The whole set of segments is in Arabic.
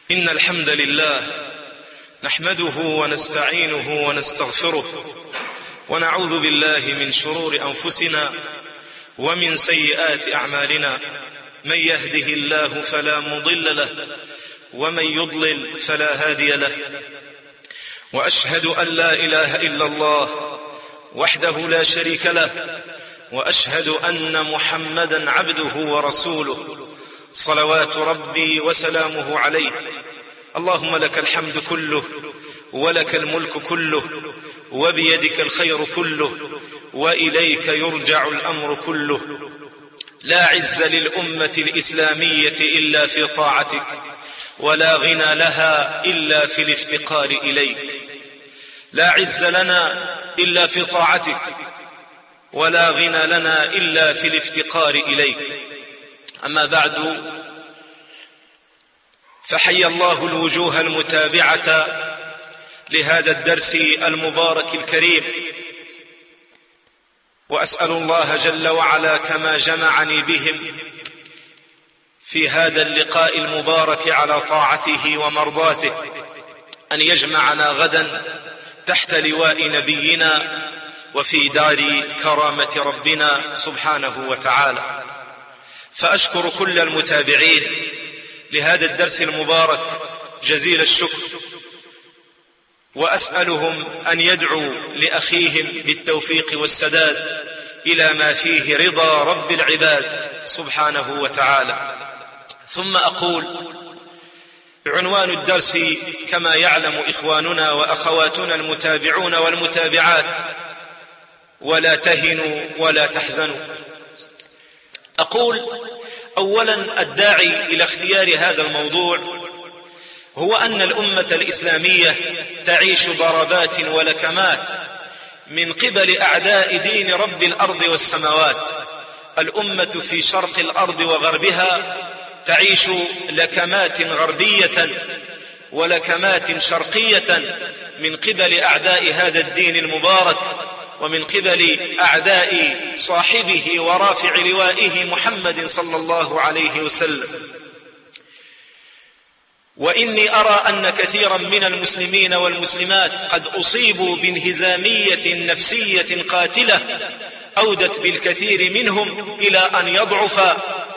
إن الحمد لله نحمده ونستعينه ونستغفره ونعوذ بالله من شرور أنفسنا ومن سيئات أعمالنا. من يهده الله فلا مضل له ومن يضلل فلا هادي له. وأشهد أن لا إله إلا الله وحده لا شريك له، وأشهد أن محمدا عبده ورسوله صلوات ربي وسلامه عليه. اللهم لك الحمد كله ولك الملك كله وبيدك الخير كله وإليك يرجع الأمر كله. لا عز للأمة الإسلامية إلا في طاعتك، ولا غنى لها إلا في الافتقار إليك. لا عز لنا إلا في طاعتك، ولا غنى لنا إلا في الافتقار إليك. أما بعد، فحي الله الوجوه المتابعة لهذا الدرس المبارك الكريم، وأسأل الله جل وعلا كما جمعني بهم في هذا اللقاء المبارك على طاعته ومرضاته أن يجمعنا غدا تحت لواء نبينا وفي دار كرامة ربنا سبحانه وتعالى. فأشكر كل المتابعين لهذا الدرس المبارك جزيل الشكر، وأسألهم أن يدعوا لأخيهم بالتوفيق والسداد إلى ما فيه رضا رب العباد سبحانه وتعالى. ثم أقول: عنوان الدرس كما يعلم إخواننا وأخواتنا المتابعون والمتابعات: ولا تهنوا ولا تحزنوا. أقول أولا: الداعي إلى اختيار هذا الموضوع هو أن الأمة الإسلامية تعيش ضربات ولكمات من قبل أعداء دين رب الأرض والسماوات. الأمة في شرق الأرض وغربها تعيش لكمات غربية ولكمات شرقية من قبل أعداء هذا الدين المبارك، ومن قبل أعداء صاحبه ورافع لوائه محمد صلى الله عليه وسلم. وإني أرى أن كثيرا من المسلمين والمسلمات قد أصيبوا بانهزامية نفسية قاتلة أودت بالكثير منهم إلى أن يضعف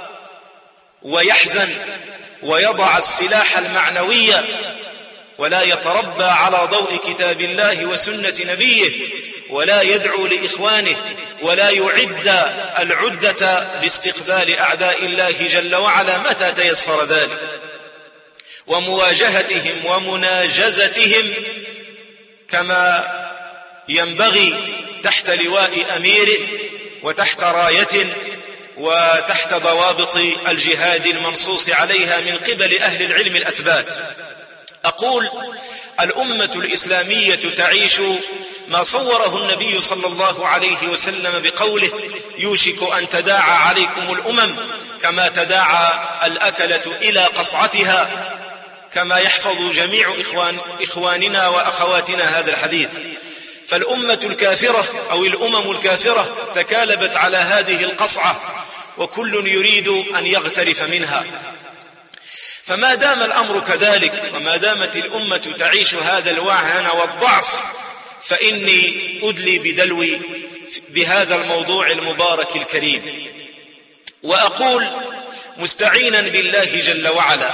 ويحزن ويضع السلاح المعنوي ولا يتربى على ضوء كتاب الله وسنة نبيه، ولا يدعو لإخوانه، ولا يعد العدة لاستقبال أعداء الله جل وعلا متى تيسر ذلك، ومواجهتهم ومناجزتهم كما ينبغي تحت لواء أمير وتحت راية وتحت ضوابط الجهاد المنصوص عليها من قبل أهل العلم الأثبات. أقول: الأمة الإسلامية تعيش ما صوره النبي صلى الله عليه وسلم بقوله: يوشك أن تداعى عليكم الأمم كما تداعى الأكلة إلى قصعتها، كما يحفظ جميع إخواننا وأخواتنا هذا الحديث. فالأمة الكافرة أو الأمم الكافرة تكالبت على هذه القصعة، وكل يريد أن يغترف منها. فما دام الأمر كذلك، وما دامت الأمة تعيش هذا الوهن والضعف، فإني أدلي بدلوي بهذا الموضوع المبارك الكريم، وأقول مستعينا بالله جل وعلا: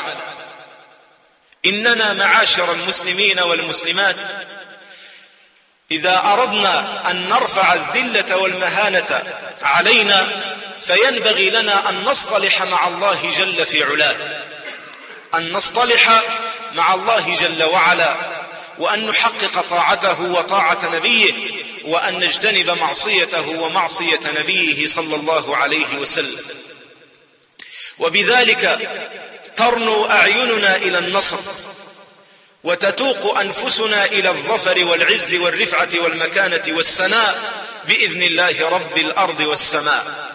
إننا معاشر المسلمين والمسلمات إذا أردنا أن نرفع الذلة والمهانة علينا فينبغي لنا أن نصطلح مع الله جل في علاه، أن نصطلح مع الله جل وعلا، وأن نحقق طاعته وطاعة نبيه، وأن نجتنب معصيته ومعصية نبيه صلى الله عليه وسلم. وبذلك ترنو أعيننا إلى النصر، وتتوق أنفسنا إلى الظفر والعز والرفعة والمكانة والسناء بإذن الله رب الأرض والسماء.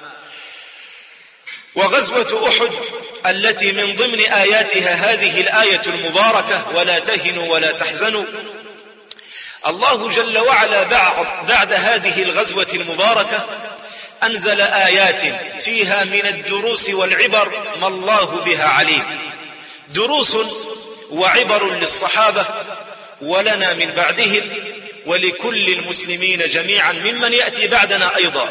وغزوة أحد التي من ضمن آياتها هذه الآية المباركة: ولا تهنوا ولا تحزنوا، الله جل وعلا بعد هذه الغزوة المباركة أنزل آيات فيها من الدروس والعبر ما الله بها عليم، دروس وعبر للصحابة ولنا من بعدهم ولكل المسلمين جميعا ممن يأتي بعدنا أيضا.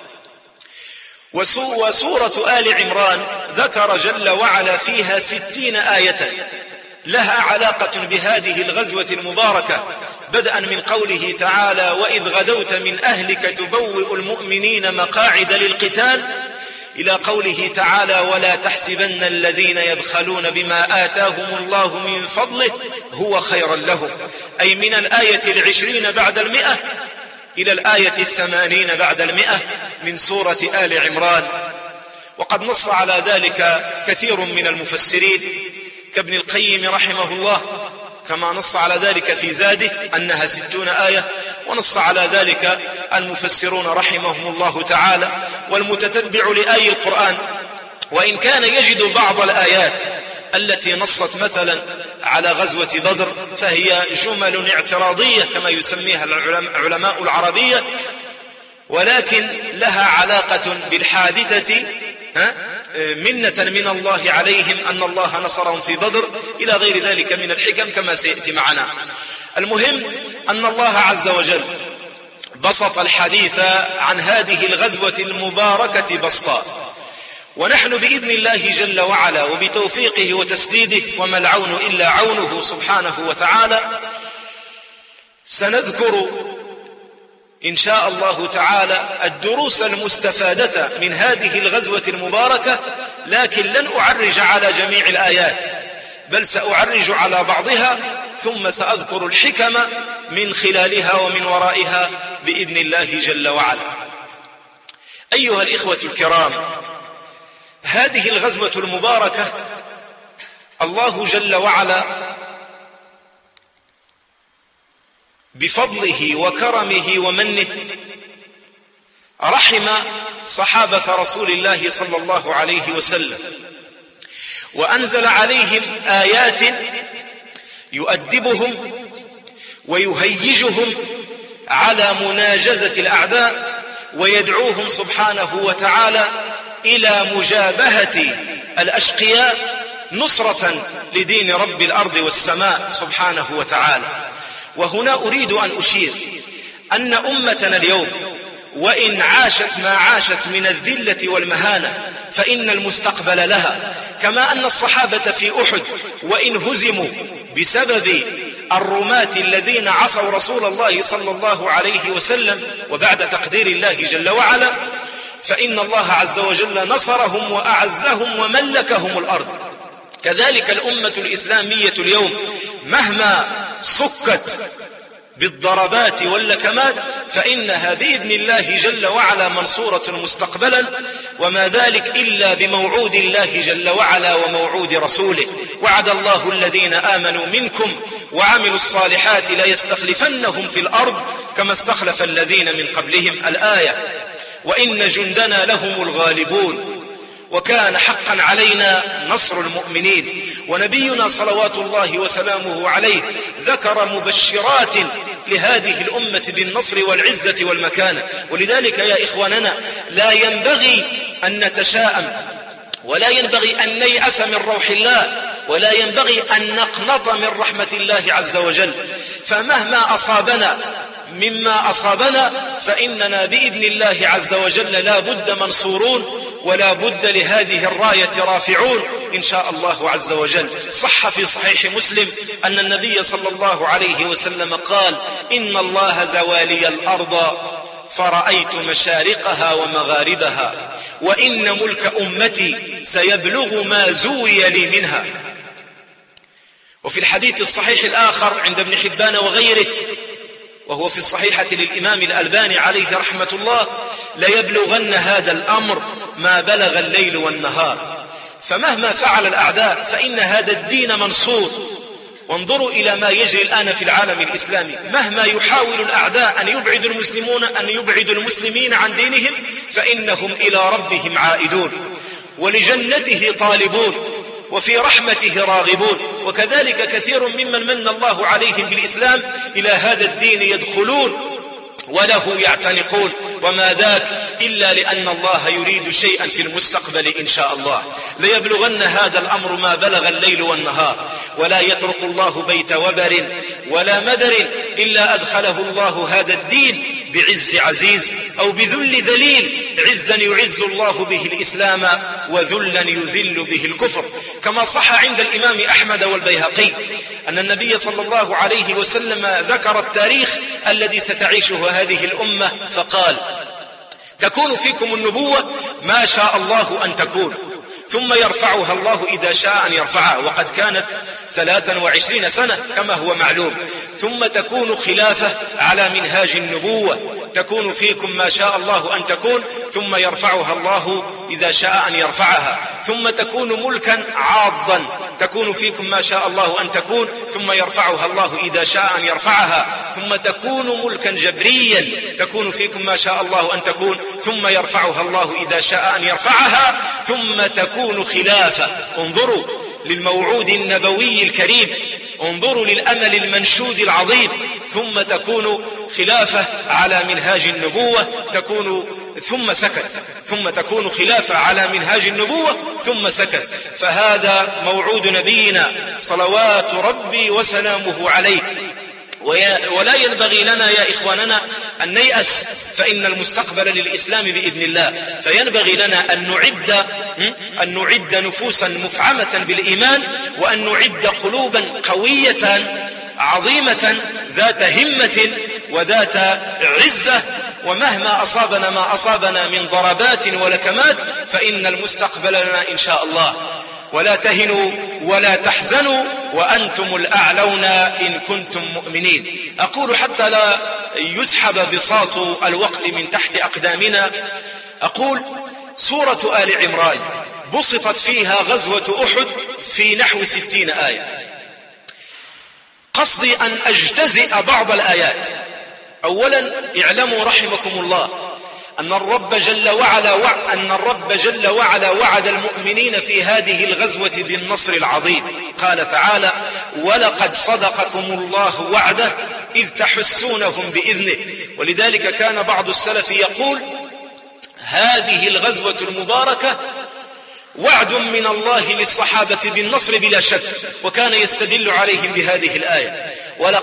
وسورة آل عمران ذكر جل وعلا فيها 60 آية لها علاقة بهذه الغزوة المباركة، بدءا من قوله تعالى: وإذ غدوت من أهلك تبوئ المؤمنين مقاعد للقتال، إلى قوله تعالى: ولا تحسبن الذين يبخلون بما آتاهم الله من فضله هو خيرا لهم، أي من الآية 20 بعد 100 إلى الآية 80 بعد 100 من سورة آل عمران. وقد نص على ذلك كثير من المفسرين كابن القيم رحمه الله، كما نص على ذلك في زاده أنها 60 آية، ونص على ذلك المفسرون رحمهم الله تعالى والمتتبع لآي القرآن، وإن كان يجد بعض الآيات التي نصت مثلا على غزوة بدر فهي جمل اعتراضية كما يسميها العلماء العربية، ولكن لها علاقة بالحادثة منة من الله عليهم أن الله نصرهم في بدر إلى غير ذلك من الحكم كما سيأتي معنا. المهم أن الله عز وجل بسط الحديث عن هذه الغزوة المباركة بسطا، ونحن بإذن الله جل وعلا وبتوفيقه وتسديده وما العون إلا عونه سبحانه وتعالى سنذكر إن شاء الله تعالى الدروس المستفادة من هذه الغزوة المباركة، لكن لن أعرج على جميع الآيات بل سأعرج على بعضها، ثم سأذكر الحكم من خلالها ومن ورائها بإذن الله جل وعلا. أيها الإخوة الكرام، هذه الغزوة المباركة الله جل وعلا بفضله وكرمه ومنه رحم صحابة رسول الله صلى الله عليه وسلم، وأنزل عليهم آيات يؤدبهم ويهيجهم على مناجزة الأعداء، ويدعوهم سبحانه وتعالى إلى مجابهة الأشقياء نصرة لدين رب الأرض والسماء سبحانه وتعالى. وهنا أريد أن أشير أن أمتنا اليوم وإن عاشت ما عاشت من الذلة والمهانة فإن المستقبل لها، كما أن الصحابة في أحد وإن هزموا بسبب الرماة الذين عصوا رسول الله صلى الله عليه وسلم وبعد تقدير الله جل وعلا، فإن الله عز وجل نصرهم وأعزهم وملكهم الأرض. كذلك الأمة الإسلامية اليوم مهما سكت بالضربات واللكمات فإنها بإذن الله جل وعلا منصورة مستقبلا، وما ذلك إلا بموعود الله جل وعلا وموعود رسوله. وعد الله الذين آمنوا منكم وعملوا الصالحات ليستخلفنهم في الأرض كما استخلف الذين من قبلهم، الآية. وإن جندنا لهم الغالبون وكان حقا علينا نصر المؤمنين. ونبينا صلوات الله وسلامه عليه ذكر مبشرات لهذه الأمة بالنصر والعزة والمكانة. ولذلك يا إخواننا لا ينبغي أن نتشاءم، ولا ينبغي أن نيأس من روح الله، ولا ينبغي أن نقنط من رحمة الله عز وجل. فمهما أصابنا مما أصابنا فإننا بإذن الله عز وجل لا بد منصورون، ولا بد لهذه الراية رافعون إن شاء الله عز وجل. صح في صحيح مسلم أن النبي صلى الله عليه وسلم قال: إن الله زوالي الأرض فرأيت مشارقها ومغاربها، وإن ملك أمتي سيبلغ ما زوي لي منها. وفي الحديث الصحيح الآخر عند ابن حبان وغيره، وهو في الصحيحة للإمام الألباني عليه رحمة الله: ليبلغن هذا الأمر ما بلغ الليل والنهار. فمهما فعل الأعداء فإن هذا الدين منصور. وانظروا إلى ما يجري الآن في العالم الإسلامي، مهما يحاول الأعداء أن يبعدوا المسلمين عن دينهم فإنهم إلى ربهم عائدون، ولجنته طالبون، وفي رحمته راغبون. وكذلك كثير ممن من الله عليهم بالإسلام إلى هذا الدين يدخلون وله يعتنقون، وما ذاك إلا لأن الله يريد شيئا في المستقبل إن شاء الله. ليبلغن هذا الأمر ما بلغ الليل والنهار، ولا يترك الله بيت وبر ولا مدر إلا أدخله الله هذا الدين بعز عزيز أو بذل ذليل، عزا يعز الله به الإسلام وذلا يذل به الكفر. كما صح عند الإمام أحمد والبيهقي أن النبي صلى الله عليه وسلم ذكر التاريخ الذي ستعيشه هذه الأمة فقال: تكون فيكم النبوة ما شاء الله أن تكون، ثم يرفعها الله إذا شاء أن يرفعها، وقد كانت 23 سنة كما هو معلوم. ثم تكون خلافة على منهاج النبوة، تكون فيكم ما شاء الله أن تكون، ثم يرفعها الله إذا شاء أن يرفعها. ثم تكون ملكا عاضا، تكون فيكم ما شاء الله أن تكون، ثم يرفعها الله إذا شاء أن يرفعها. ثم تكون ملكا جبريا، تكون فيكم ما شاء الله أن تكون، ثم يرفعها الله إذا شاء أن يرفعها. ثم تكون خلافة، انظروا للموعود النبوي الكريم، انظروا للأمل المنشود العظيم. ثم تكون خلافة على منهاج النبوة، ثم سكت. ثم تكون خلافة على منهاج النبوة ثم سكت. فهذا موعود نبينا صلوات ربي وسلامه عليه. ولا ينبغي لنا يا إخواننا أن نيأس، فإن المستقبل للإسلام بإذن الله. فينبغي لنا أن نعد نفوسا مفعمة بالإيمان، وأن نعد قلوبا قوية عظيمة ذات همة وذات عزة. ومهما أصابنا ما أصابنا من ضربات ولكمات فإن المستقبل لنا إن شاء الله. ولا تهنوا ولا تحزنوا وأنتم الأعلون إن كنتم مؤمنين. أقول حتى لا يسحب بساط الوقت من تحت أقدامنا، أقول سورة آل عمران بسطت فيها غزوة أحد في نحو 60 آية. قصدي أن أجتزئ بعض الآيات. أولا اعلموا رحمكم الله أن الرب جل وعلا وعد المؤمنين في هذه الغزوة بالنصر العظيم. قال تعالى: ولقد صدقكم الله وعده إذ تحسونهم بإذنه. ولذلك كان بعض السلف يقول: هذه الغزوة المباركة وعد من الله للصحابة بالنصر بلا شك، وكان يستدل عليهم بهذه الآية: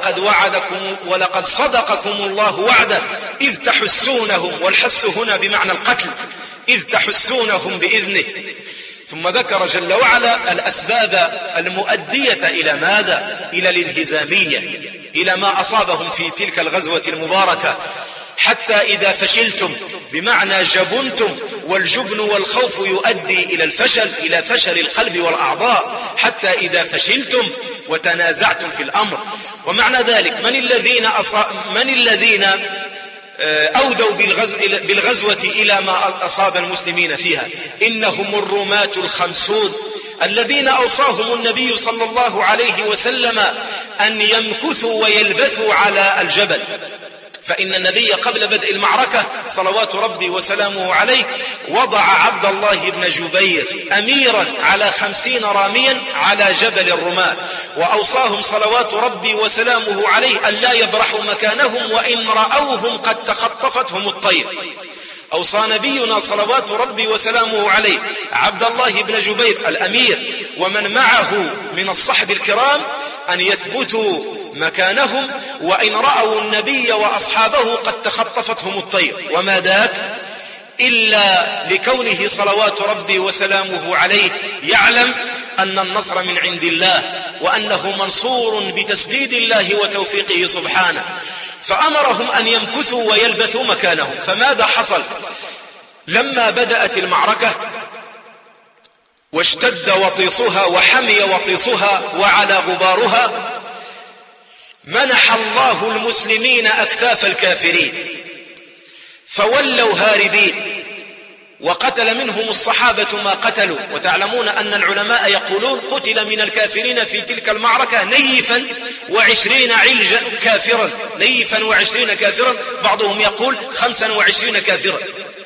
ولقد صدقكم الله وعده إذ تحسونهم، والحس هنا بمعنى القتل، إذ تحسونهم بإذنه. ثم ذكر جل وعلا الأسباب المؤدية إلى ماذا؟ إلى الانهزامية، إلى ما أصابهم في تلك الغزوة المباركة. حتى إذا فشلتم بمعنى جبنتم، والجبن والخوف يؤدي إلى الفشل، إلى فشل القلب والأعضاء. حتى إذا فشلتم وتنازعتم في الأمر. ومعنى ذلك من الذين أودوا بالغزوة إلى ما أصاب المسلمين فيها؟ إنهم الرماة الخمسون الذين أوصاهم النبي صلى الله عليه وسلم أن يمكثوا ويلبثوا على الجبل. فإن النبي قبل بدء المعركة صلوات ربي وسلامه عليه وضع عبد الله بن جبير أميرا على 50 راميا على جبل الرماة، وأوصاهم صلوات ربي وسلامه عليه أن لا يبرحوا مكانهم وإن رأوهم قد تخطفتهم الطير. أوصى نبينا صلوات ربي وسلامه عليه عبد الله بن جبير الأمير ومن معه من الصحب الكرام أن يثبتوا مكانهم وإن رأوا النبي وأصحابه قد تخطفتهم الطير. وما ذاك إلا لكونه صلوات ربي وسلامه عليه يعلم أن النصر من عند الله، وأنه منصور بتسديد الله وتوفيقه سبحانه. فأمرهم أن يمكثوا ويلبثوا مكانهم. فماذا حصل لما بدأت المعركة واشتد وطيصها وحمي وطيصها وعلى غبارها؟ منح الله المسلمين أكتاف الكافرين فولوا هاربين، وقتل منهم الصحابة ما قتلوا. وتعلمون أن العلماء يقولون قتل من الكافرين في تلك المعركة نيفا و20 علجا كافرا، نيفا و20 كافرا، بعضهم يقول 25 كافرا.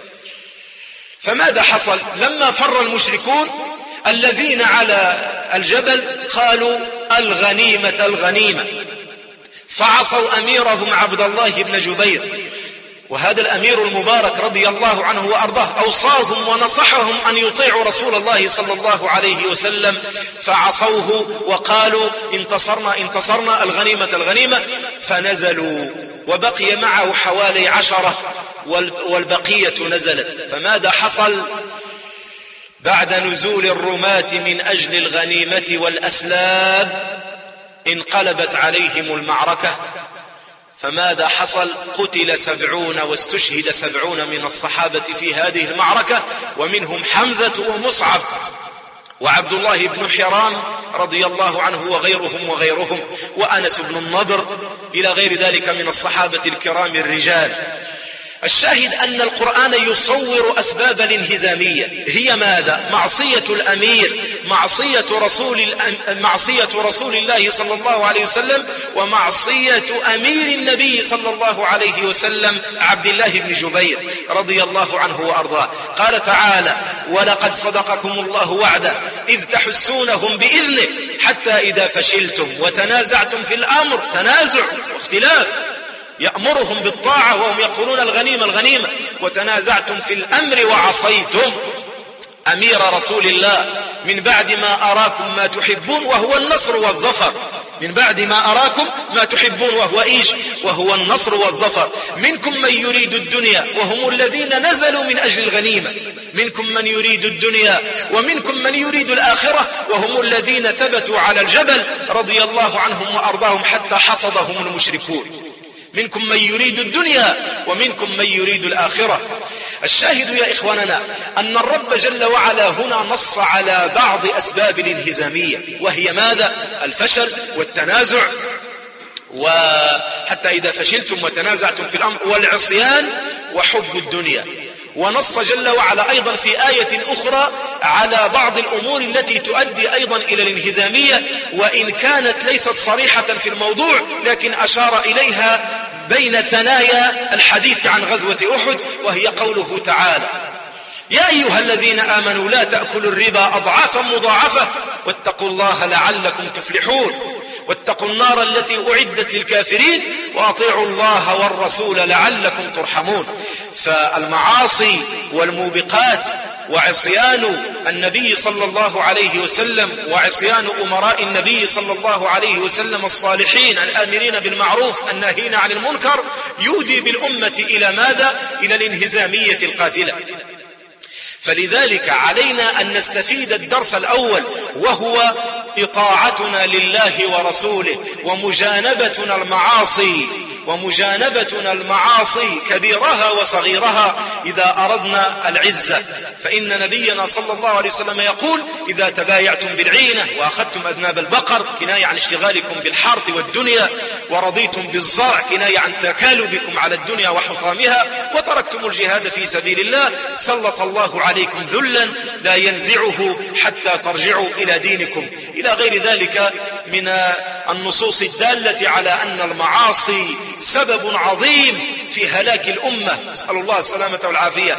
فماذا حصل لما فر المشركون الذين على الجبل؟ قالوا: الغنيمة الغنيمة. فعصوا أميرهم عبد الله بن جبير وهذا الأمير المبارك رضي الله عنه وأرضاه أوصاهم ونصحهم أن يطيعوا رسول الله صلى الله عليه وسلم، فعصوه وقالوا انتصرنا الغنيمة، فنزلوا وبقي معه حوالي 10 والبقية نزلت. فماذا حصل بعد نزول الرماة من أجل الغنيمة والأسلاب؟ انقلبت عليهم المعركة. فماذا حصل؟ قتل 70 واستشهد 70 من الصحابة في هذه المعركة، ومنهم حمزة ومصعب وعبد الله بن حرام رضي الله عنه وغيرهم وأنس بن النضر إلى غير ذلك من الصحابة الكرام الرجال. الشاهد أن القرآن يصور أسباب الانهزامية، هي ماذا؟ معصية الأمير، معصية رسول الله صلى الله عليه وسلم، ومعصية أمير النبي صلى الله عليه وسلم عبد الله بن جبير رضي الله عنه وأرضاه. قال تعالى: ولقد صدقكم الله وعده إذ تحسونهم بإذنه حتى إذا فشلتم وتنازعتم في الأمر، تنازع واختلاف، يأمرهم بالطاعة وهم يقولون الغنيمة، وتنازعتم في الأمر وعصيتم أمير رسول الله من بعد ما أراكم ما تحبون وهو النصر والظفر. من بعد ما أراكم ما تحبون وهو إيش؟ وهو النصر والظفر. منكم من يريد الدنيا وهم الذين نزلوا من أجل الغنيمة، منكم من يريد الدنيا ومنكم من يريد الآخرة وهم الذين ثبتوا على الجبل رضي الله عنهم وأرضاهم حتى حصدهم المشركون. منكم من يريد الدنيا ومنكم من يريد الآخرة. الشاهد يا إخواننا أن الرب جل وعلا هنا نص على بعض أسباب الانهزامية، وهي ماذا؟ الفشل والتنازع، وحتى إذا فشلتم وتنازعتم في الأمر، والعصيان وحب الدنيا. ونص جل وعلا أيضا في آية أخرى على بعض الأمور التي تؤدي أيضا إلى الانهزامية، وإن كانت ليست صريحة في الموضوع لكن أشار إليها بين ثنايا الحديث عن غزوة أحد، وهي قوله تعالى: يا أيها الذين آمنوا لا تأكلوا الربا أضعافا مضاعفة واتقوا الله لعلكم تفلحون واتقوا النار التي أعدت للكافرين وأطيعوا الله والرسول لعلكم ترحمون. فالمعاصي والموبقات وعصيان النبي صلى الله عليه وسلم وعصيان أمراء النبي صلى الله عليه وسلم الصالحين الآمرين بالمعروف الناهين عن المنكر يودي بالأمة إلى ماذا؟ إلى الانهزامية القاتلة. فلذلك علينا أن نستفيد الدرس الأول، وهو إطاعتنا لله ورسوله ومجانبتنا المعاصي كبيرها وصغيرها إذا أردنا العزة. فإن نبينا صلى الله عليه وسلم يقول: إذا تبايعتم بالعينة وأخذتم أذناب البقر، كناية عن اشتغالكم بالحرث والدنيا، ورضيتم بالزرع، كناية عن تكالبكم على الدنيا وحطامها، وتركتم الجهاد في سبيل الله، سلط الله عليكم ذلا لا ينزعه حتى ترجعوا إلى دينكم، إلى غير ذلك من النصوص الدالة على أن المعاصي سبب عظيم في هلاك الأمة، نسأل الله السلامة والعافية.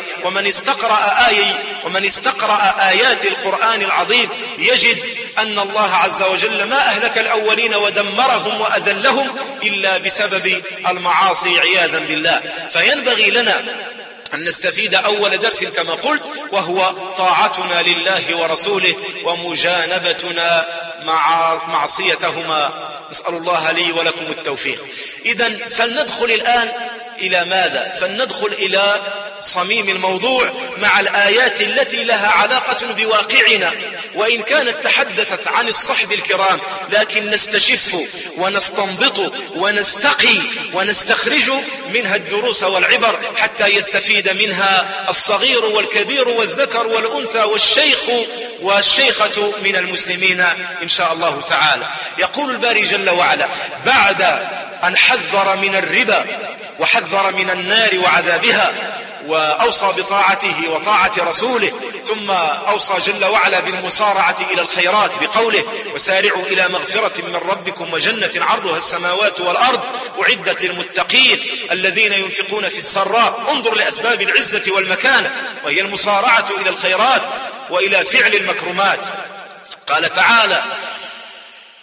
ومن استقرأ آيات القرآن العظيم يجد أن الله عز وجل ما أهلك الأولين ودمرهم وأذلهم إلا بسبب المعاصي عياذا بالله. فينبغي لنا أن نستفيد أول درس كما قلت، وهو طاعتنا لله ورسوله ومجانبتنا مع معصيتهما. نسأل الله لي ولكم التوفيق. إذن فلندخل الآن إلى ماذا؟ فلندخل إلى صميم الموضوع مع الآيات التي لها علاقة بواقعنا، وإن كانت تحدثت عن الصحب الكرام، لكن نستشف ونستنبط ونستقي ونستخرج منها الدروس والعبر حتى يستفيد منها الصغير والكبير والذكر والأنثى والشيخ والشيخة من المسلمين إن شاء الله تعالى. يقول الباري جل وعلا بعد أن حذر من الربا وحذر من النار وعذابها، وأوصى بطاعته وطاعة رسوله، ثم أوصى جل وعلا بالمسارعة إلى الخيرات بقوله: وسارعوا إلى مغفرة من ربكم وجنة عرضها السماوات والأرض أعدت للمتقين الذين ينفقون في السراء. انظر لأسباب العزة والمكانة، وهي المسارعة إلى الخيرات وإلى فعل المكرمات. قال تعالى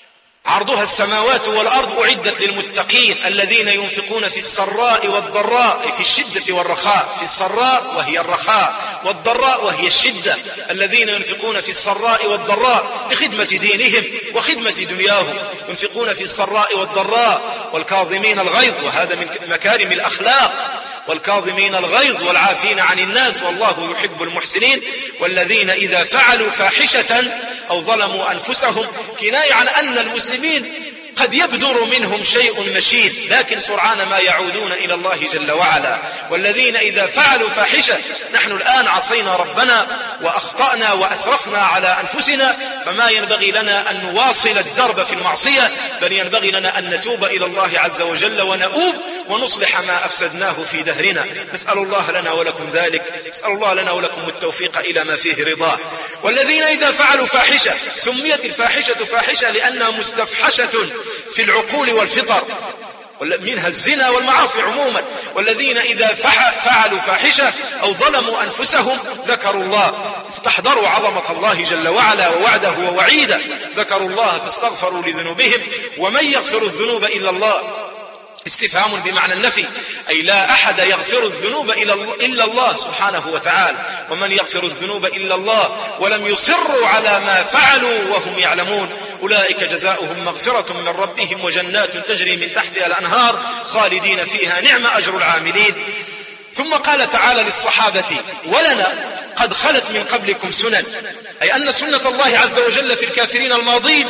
عرضها السماوات والأرض أعدت للمتقين الذين ينفقون في السراء والضراء، في الشدة والرخاء، في السراء وهي الرخاء والضراء وهي الشدة، الذين ينفقون في السراء والضراء لخدمة دينهم وخدمة دنياهم، ينفقون في السراء والضراء والكاظمين الغيظ، وهذا من مكارم الأخلاق، والكاظمين الغيظ والعافين عن الناس والله يحب المحسنين، والذين إذا فعلوا فاحشة أو ظلموا أنفسهم، كناية عن أن المسلمين قد يبدر منهم شيء مشين لكن سرعان ما يعودون إلى الله جل وعلا. والذين إذا فعلوا فاحشة، نحن الآن عصينا ربنا وأخطأنا وأسرفنا على أنفسنا، فما ينبغي لنا أن نواصل الدرب في المعصية، بل ينبغي لنا أن نتوب إلى الله عز وجل ونؤوب ونصلح ما أفسدناه في دهرنا. نسأل الله لنا ولكم ذلك، نسأل الله لنا ولكم التوفيق إلى ما فيه رضاه. والذين إذا فعلوا فاحشة، سميت الفاحشة فاحشة لأنها مستفحشة في العقول والفطر، منها الزنا والمعاصي عموما. والذين إذا فعلوا فاحشة أو ظلموا أنفسهم ذكروا الله، استحضروا عظمة الله جل وعلا ووعده ووعيده، ذكروا الله فاستغفروا لذنوبهم، ومن يغفر الذنوب إلا الله. استفهام بمعنى النفي، أي لا أحد يغفر الذنوب إلا الله سبحانه وتعالى، ومن يغفر الذنوب إلا الله ولم يصروا على ما فعلوا وهم يعلمون أولئك جزاؤهم مغفرة من ربهم وجنات تجري من تحتها الأنهار خالدين فيها نعم أجر العاملين. ثم قال تعالى للصحابة: ولنا قد خلت من قبلكم سنن، أي أن سنة الله عز وجل في الكافرين الماضين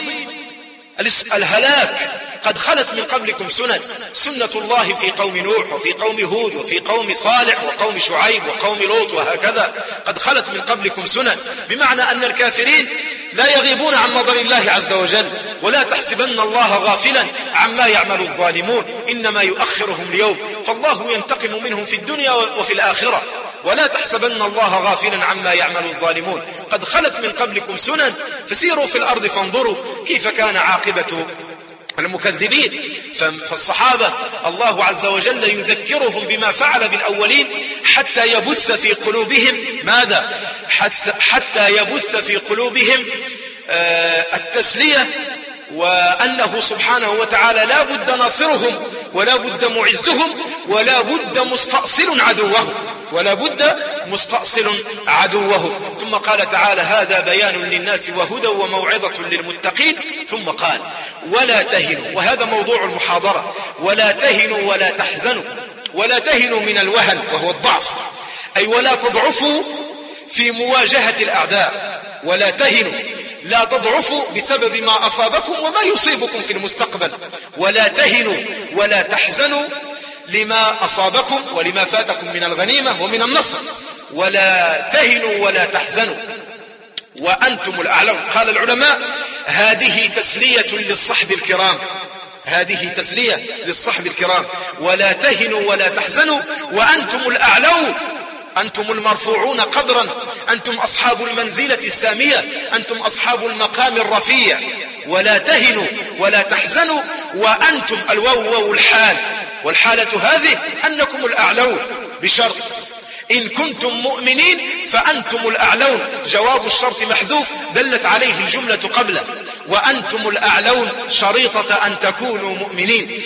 الهلاك قد خلت من قبلكم سنن، سنة الله في قوم نوح وفي قوم هود وفي قوم صالح وقوم شعيب وقوم لوط وهكذا، قد خلت من قبلكم سنن، بمعنى أن الكافرين لا يغيبون عن نظر الله عز وجل، ولا تحسبن الله غافلا عما يعمل الظالمون، إنما يؤخرهم ليوم فالله ينتقم منهم في الدنيا وفي الآخرة، ولا تحسبن الله غافلا عما يعمل الظالمون. قد خلت من قبلكم سنن فسيروا في الأرض فانظروا كيف كان عاقبة المكذبين. فالصحابة الله عز وجل يذكرهم بما فعل بالأولين حتى يبث في قلوبهم ماذا؟ حتى يبث في قلوبهم التسلية، وأنه سبحانه وتعالى لا بد ناصرهم ولا بد معزهم ولا بد مستأصل عدوهم، ولا بد مستأصل عدوهم. ثم قال تعالى: هذا بيان للناس وهدى وموعظة للمتقين. ثم قال: ولا تهنوا، وهذا موضوع المحاضرة، ولا تهنوا ولا تحزنوا. ولا تهنوا من الوهن وهو الضعف، أي ولا تضعفوا في مواجهة الأعداء، ولا تهنوا، لا تضعفوا بسبب ما أصابكم وما يصيبكم في المستقبل. ولا تهنوا ولا تحزنوا لما أصابكم ولما فاتكم من الغنيمة ومن النصر. ولا تهنوا ولا تحزنوا وأنتم الأعلون. قال العلماء: هذه تسلية للصحب الكرام، هذه تسلية للصحب الكرام. ولا تهنوا ولا تحزنوا وأنتم الأعلون، أنتم المرفوعون قدرا، أنتم أصحاب المنزلة السامية، أنتم أصحاب المقام الرفيع. ولا تهنوا ولا تحزنوا وأنتم، الواو والحال، والحالة هذه أنكم الأعلون، بشرط إن كنتم مؤمنين فأنتم الأعلون. جواب الشرط محذوف دلت عليه الجملة قبله، وأنتم الأعلون شريطة أن تكونوا مؤمنين.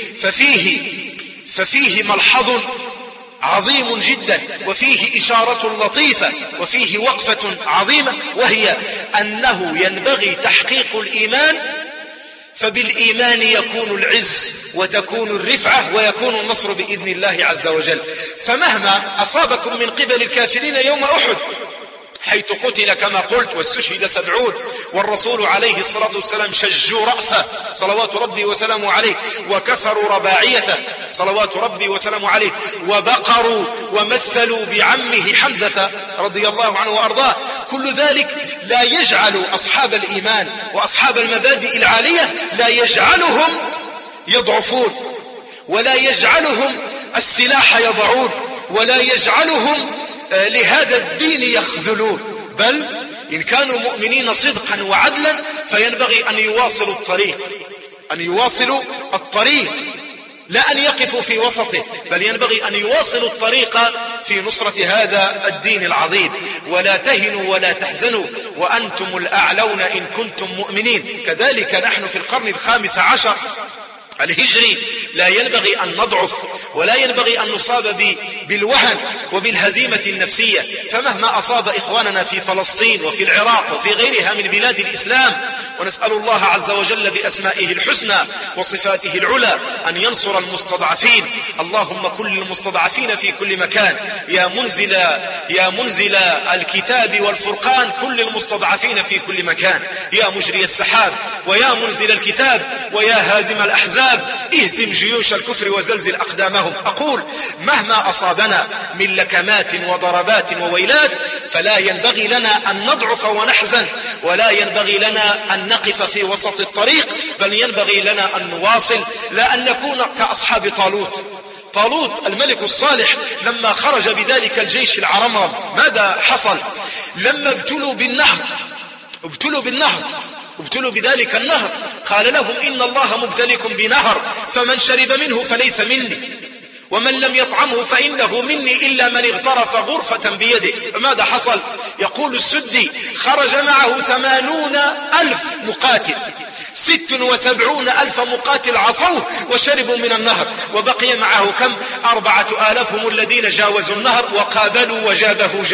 ففيه ملحظ عظيم جدا، وفيه إشارة لطيفة، وفيه وقفة عظيمة، وهي أنه ينبغي تحقيق الإيمان، فبالإيمان يكون العز وتكون الرفعة ويكون النصر بإذن الله عز وجل. فمهما أصابكم من قبل الكافرين يوم أحد، حيث قتل كما قلت واستشهد 70، والرسول عليه الصلاة والسلام شجوا رأسه صلوات ربي وسلامه عليه، وكسروا رباعيته صلوات ربي وسلامه عليه، وبقروا ومثلوا بعمه حمزة رضي الله عنه وأرضاه. كل ذلك لا يجعل أصحاب الإيمان وأصحاب المبادئ العالية، لا يجعلهم يضعفون، ولا يجعلهم السلاح يضعون، ولا يجعلهم لهذا الدين يخذلون، بل إن كانوا مؤمنين صدقا وعدلا فينبغي أن يواصلوا الطريق، أن يواصلوا الطريق، لا أن يقفوا في وسطه، بل ينبغي أن يواصلوا الطريق في نصرة هذا الدين العظيم. ولا تهنوا ولا تحزنوا وأنتم الأعلون إن كنتم مؤمنين. كذلك نحن في القرن 15 الهجري لا ينبغي أن نضعف ولا ينبغي أن نصاب بالوهن وبالهزيمة النفسية، فمهما أصاب إخواننا في فلسطين وفي العراق وفي غيرها من بلاد الإسلام، ونسأل الله عز وجل بأسمائه الحسنى وصفاته العلى أن ينصر المستضعفين. اللهم كن للمستضعفين في كل مكان، يا منزل الكتاب والفرقان كل المستضعفين في كل مكان، يا مجري السحاب ويا منزل الكتاب ويا هازم الأحزاب اهزم جيوش الكفر وزلزل أقدامهم. أقول مهما أصابنا من لكمات وضربات وويلات فلا ينبغي لنا أن نضعف ونحزن، ولا ينبغي لنا أن نقف في وسط الطريق، بل ينبغي لنا أن نواصل، لا أن نكون كأصحاب طالوت الملك الصالح لما خرج بذلك الجيش العرمرم ماذا حصل؟ لما ابتلوا بذلك النهر قال لهم إن الله مبتليكم بنهر فمن شرب منه فليس مني ومن لم يطعمه فإنه مني إلا من اغترف غرفة بيده. فماذا حصل؟ يقول السدي خرج معه 80,000 مقاتل، 76,000 مقاتل عصوه وشربوا من النهر، وبقي معه كم؟ 4,000 هم الذين جاوزوا النهر وقابلوا وجابه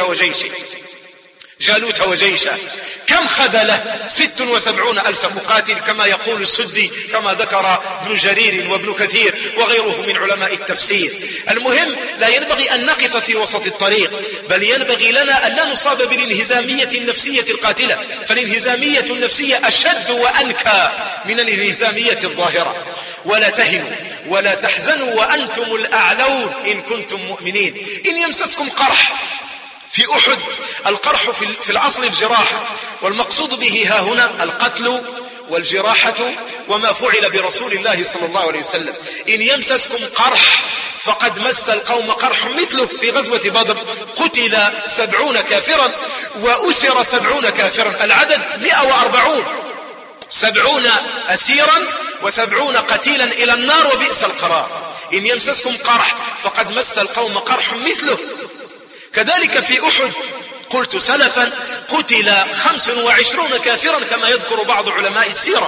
جالوت وجيشه. كم خذله؟ 76,000 مقاتل كما يقول السدي، كما ذكر ابن جرير وابن كثير وغيره من علماء التفسير. المهم لا ينبغي أن نقف في وسط الطريق، بل ينبغي لنا أن لا نصاب بالانهزامية النفسية القاتلة، فالانهزامية النفسية أشد وأنكى من الانهزامية الظاهرة. ولا تهنوا ولا تحزنوا وأنتم الأعلون إن كنتم مؤمنين. إن يمسسكم قرح في أحد، القرح في الأصل الجراحة، والمقصود به ها هنا القتل والجراحة وما فعل برسول الله صلى الله عليه وسلم. إن يمسسكم قرح فقد مس القوم قرح مثله في غزوة بدر، قتل 70 كافرا وأسر 70 كافرا، العدد 140، 70 أسيرا و70 قتيلا إلى النار وبئس القرار. إن يمسسكم قرح فقد مس القوم قرح مثله. كذلك في أحد قلت سلفا قتل 25 كافرا كما يذكر بعض علماء السيرة.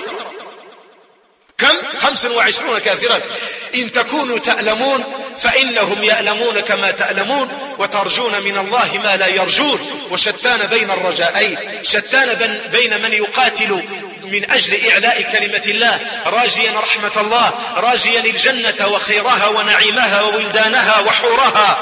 كم؟ 25 كافرا. إن تكونوا تألمون فإنهم يألمون كما تألمون وترجون من الله ما لا يرجون. وشتان بين الرجائين، شتان بين من يقاتل من أجل إعلاء كلمة الله راجيا رحمة الله، راجيا الجنة وخيرها ونعيمها وولدانها وحورها،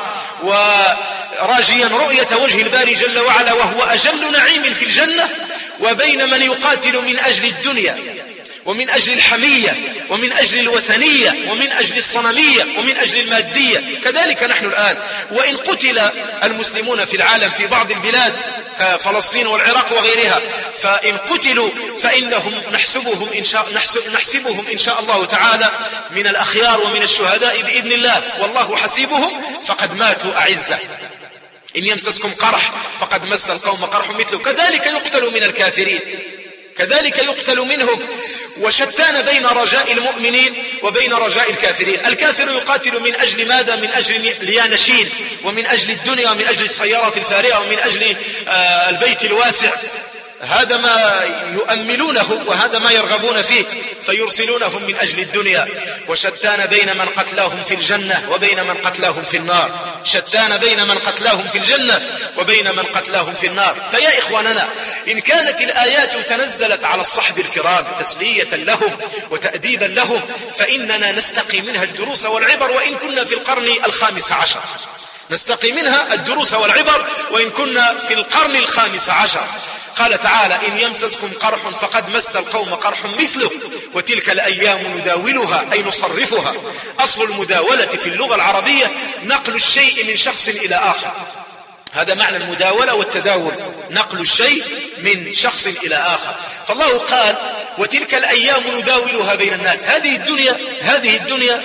وراجيا رؤية وجه الباري جل وعلا وهو أجل نعيم في الجنة، وبين من يقاتل من أجل الدنيا ومن أجل الحمية ومن أجل الوثنية ومن أجل الصنمية ومن أجل المادية. كذلك نحن الآن، وإن قتل المسلمون في العالم في بعض البلاد كفلسطين والعراق وغيرها، فإن قتلوا فإنهم نحسبهم إن شاء الله تعالى من الأخيار ومن الشهداء بإذن الله، والله حسيبهم، فقد ماتوا أعزة. إن يمسسكم قرح فقد مس القوم قرح مثله. كذلك يقتل من الكافرين، كذلك يقتل منهم. وشتان بين رجاء المؤمنين وبين رجاء الكافرين. الكافر يقاتل من أجل ماذا؟ من أجل ليانشين ومن أجل الدنيا ومن أجل السيارة الفارهة ومن أجل البيت الواسع، هذا ما يؤملونه وهذا ما يرغبون فيه، فيرسلونهم من أجل الدنيا. وشتان بين من قتلاهم في الجنة وبين من قتلاهم في النار، شتان بين من قتلاهم في الجنة وبين من قتلاهم في النار. فيا إخواننا، إن كانت الآيات تنزلت على الصحب الكرام تسلية لهم وتأديبا لهم، فإننا نستقي منها الدروس والعبر وإن كنا في القرن 15، نستقي منها الدروس والعبر وإن كنا في القرن 15. قال تعالى إن يمسسكم قرح فقد مس القوم قرح مثله وتلك الأيام نداولها أي نصرفها. أصل المداولة في اللغة العربية نقل الشيء من شخص إلى آخر، هذا معنى المداولة والتداول، نقل الشيء من شخص إلى آخر. فالله قال وتلك الأيام نداولها بين الناس. هذه الدنيا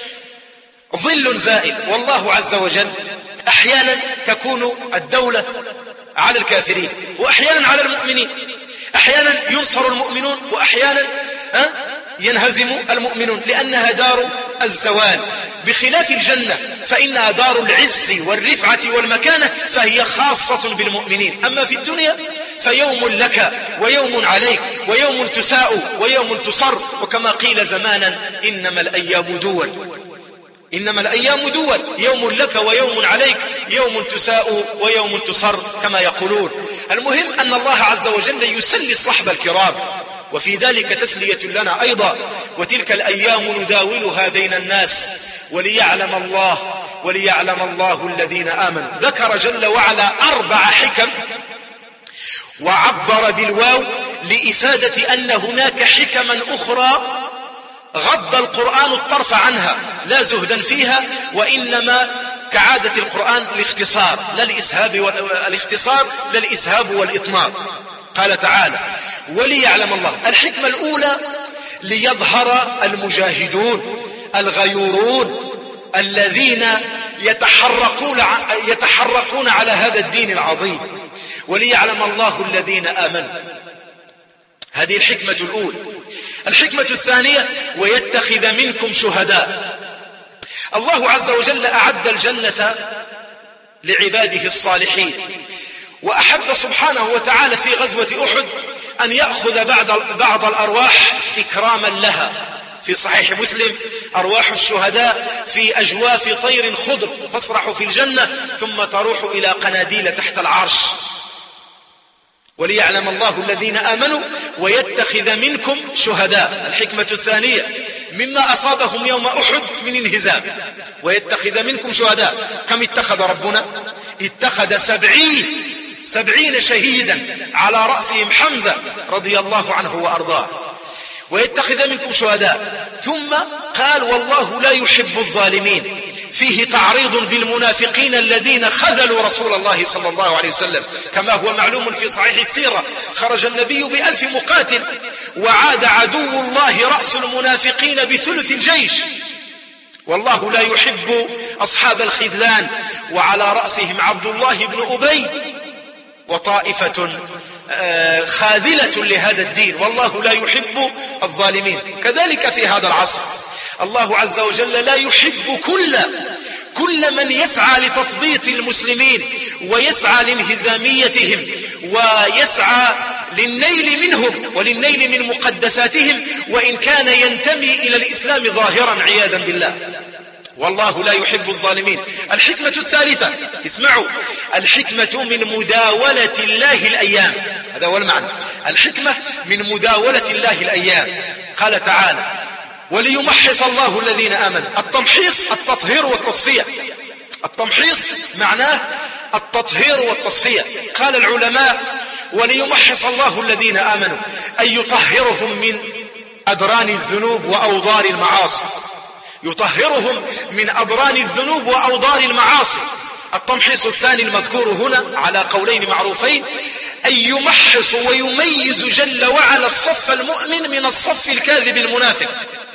ظل زائل، والله عز وجل أحيانا تكون الدولة على الكافرين وأحيانا على المؤمنين، أحيانا ينصر المؤمنون وأحيانا ينهزم المؤمنون، لأنها دار الزوال، بخلاف الجنة فإنها دار العز والرفعة والمكانة، فهي خاصة بالمؤمنين. أما في الدنيا فيوم لك ويوم عليك، ويوم تساء ويوم تصر. وكما قيل زمانا إنما الأيام دول، يوم لك ويوم عليك، يوم تساء ويوم تصر كما يقولون. المهم أن الله عز وجل يسلي الصحب الكرام، وفي ذلك تسلية لنا أيضا. وتلك الأيام نداولها بين الناس وليعلم الله الذين آمنوا. ذكر جل وعلا 4 حكم وعبر بالواو لإفادة أن هناك حكما أخرى غض القرآن الطرف عنها، لا زهدا فيها، وإنما كعادة القرآن الاختصار لا الإسهاب والإطناب. قال تعالى وليعلم الله. الحكمة الأولى ليظهر المجاهدون الغيورون الذين يتحرقون على هذا الدين العظيم، وليعلم الله الذين آمنوا. هذه الحكمة الأولى. الحكمة الثانية ويتخذ منكم شهداء. الله عز وجل أعد الجنة لعباده الصالحين، وأحب سبحانه وتعالى في غزوة أحد أن يأخذ بعض الأرواح إكراما لها. في صحيح مسلم أرواح الشهداء في أجواف طير خضر تسرح في الجنة ثم تروح إلى قناديل تحت العرش. وليعلم الله الذين آمنوا ويتخذ منكم شهداء. الحكمة الثانية مما أصابهم يوم أحد من انهزام، ويتخذ منكم شهداء. كم اتخذ ربنا؟ اتخذ 70 شهيدا على رأسهم حمزة رضي الله عنه وأرضاه. ويتخذ منكم شهداء. ثم قال والله لا يحب الظالمين. فيه تعريض بالمنافقين الذين خذلوا رسول الله صلى الله عليه وسلم، كما هو معلوم في صحيح السيرة. خرج النبي ب1000 مقاتل، وعاد عدو الله رأس المنافقين بثلث الجيش. والله لا يحب أصحاب الخذلان، وعلى رأسهم عبد الله بن أبي وطائفة خاذلة لهذا الدين. والله لا يحب الظالمين. كذلك في هذا العصر الله عز وجل لا يحب كل من يسعى لتطبيط المسلمين ويسعى لانهزاميتهم ويسعى للنيل منهم وللنيل من مقدساتهم، وإن كان ينتمي إلى الإسلام ظاهرا عياذا بالله. والله لا يحب الظالمين. الحكمة الثالثة، اسمعوا، الحكمة من مداولة الله الأيام. هذا هو المعنى. الحكمة من مداولة الله الأيام. قال تعالى وليمحص الله الذين آمنوا. التمحيص التطهير والتصفية. التمحيص معناه التطهير والتصفية. قال العلماء وليمحص الله الذين آمنوا أي يطهرهم من أدران الذنوب وأوضار المعاصي. يطهرهم من أدران الذنوب وأوضار المعاصي. التمحيص الثاني المذكور هنا على قولين معروفين، أن يمحص ويميز جل وعلا الصف المؤمن من الصف الكاذب المنافق.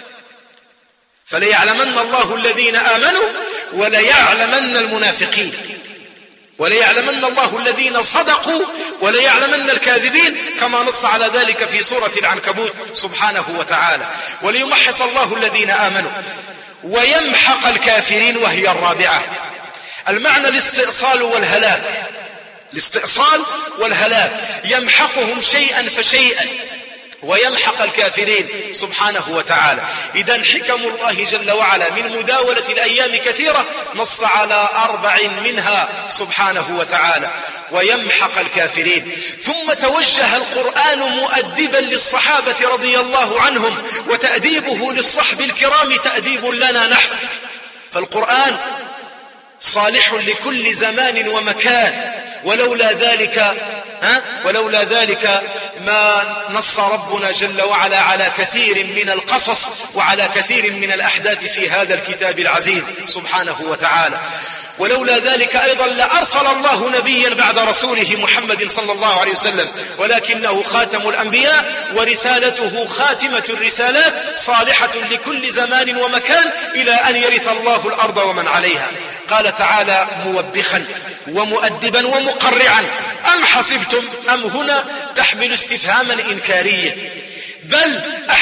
فليعلمن الله الذين آمنوا وليعلمن المنافقين، وليعلمن الله الذين صدقوا وليعلمن الكاذبين، كما نص على ذلك في سورة العنكبوت سبحانه وتعالى. وليمحص الله الذين آمنوا ويمحق الكافرين، وهي الرابعة. المعنى الاستئصال والهلاك. الاستئصال والهلاك، يمحقهم شيئا فشيئا ويمحق الكافرين سبحانه وتعالى. إذن حكم الله جل وعلا من مداولة الأيام كثيرة، نص على 4 منها سبحانه وتعالى، ويمحق الكافرين. ثم توجه القرآن مؤدبا للصحابة رضي الله عنهم، وتأديبه للصحب الكرام تأديب لنا نحن. فالقرآن صالح لكل زمان ومكان، ولولا ذلك ما نص ربنا جل وعلا على كثير من القصص وعلى كثير من الأحداث في هذا الكتاب العزيز سبحانه وتعالى. ولولا ذلك أيضا لأرسل الله نبيا بعد رسوله محمد صلى الله عليه وسلم، ولكنه خاتم الأنبياء ورسالته خاتمة الرسالات، صالحة لكل زمان ومكان إلى أن يرث الله الأرض ومن عليها. قال تعالى موبخا ومؤدبا ومقرعا أم حسبتم، أم هنا تحمل استفهاما إنكاريا، بل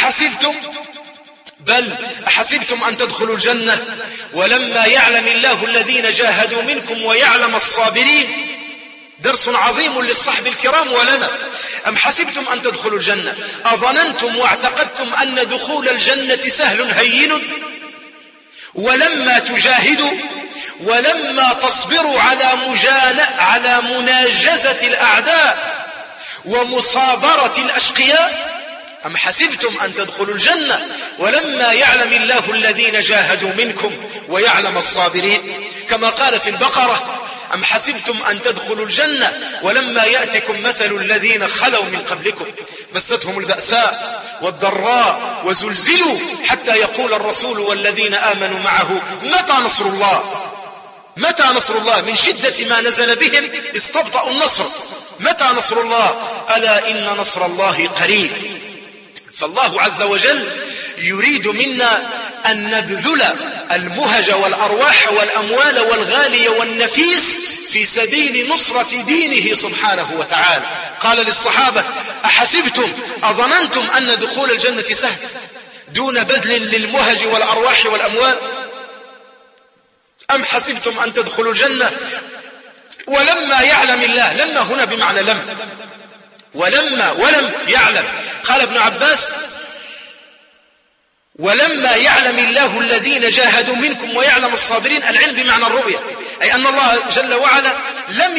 أحسبتم أن تدخلوا الجنة ولما يعلم الله الذين جاهدوا منكم ويعلم الصابرين. درس عظيم للصحب الكرام ولنا. أم حسبتم أن تدخلوا الجنة أظننتم واعتقدتم أن دخول الجنة سهل هين ولما تجاهدوا ولما تصبروا على مناجزة الأعداء ومصابرة الأشقياء. أم حسبتم أن تدخلوا الجنة ولما يعلم الله الذين جاهدوا منكم ويعلم الصابرين. كما قال في البقرة: أم حسبتم أن تدخلوا الجنة ولما يأتكم مثل الذين خلوا من قبلكم مستهم البأساء والضراء وزلزلوا حتى يقول الرسول والذين آمنوا معه متى نصر الله. متى نصر الله؟ من شدة ما نزل بهم استبطأوا النصر. متى نصر الله؟ ألا إن نصر الله قريب. فالله عز وجل يريد منا أن نبذل المهج والأرواح والأموال والغالي والنفيس في سبيل نصرة دينه سبحانه وتعالى. قال للصحابة: أحسبتم أظننتم أن دخول الجنة سهل دون بذل للمهج والأرواح والأموال؟ أم حسبتم أن تدخلوا الجنة ولما يعلم الله. لما هنا بمعنى لم، ولم يعلم. قال ابن عباس: ولما يعلم الله الذين جاهدوا منكم ويعلم الصابرين. العلم بمعنى الرؤية، أي أن الله جل وعلا لم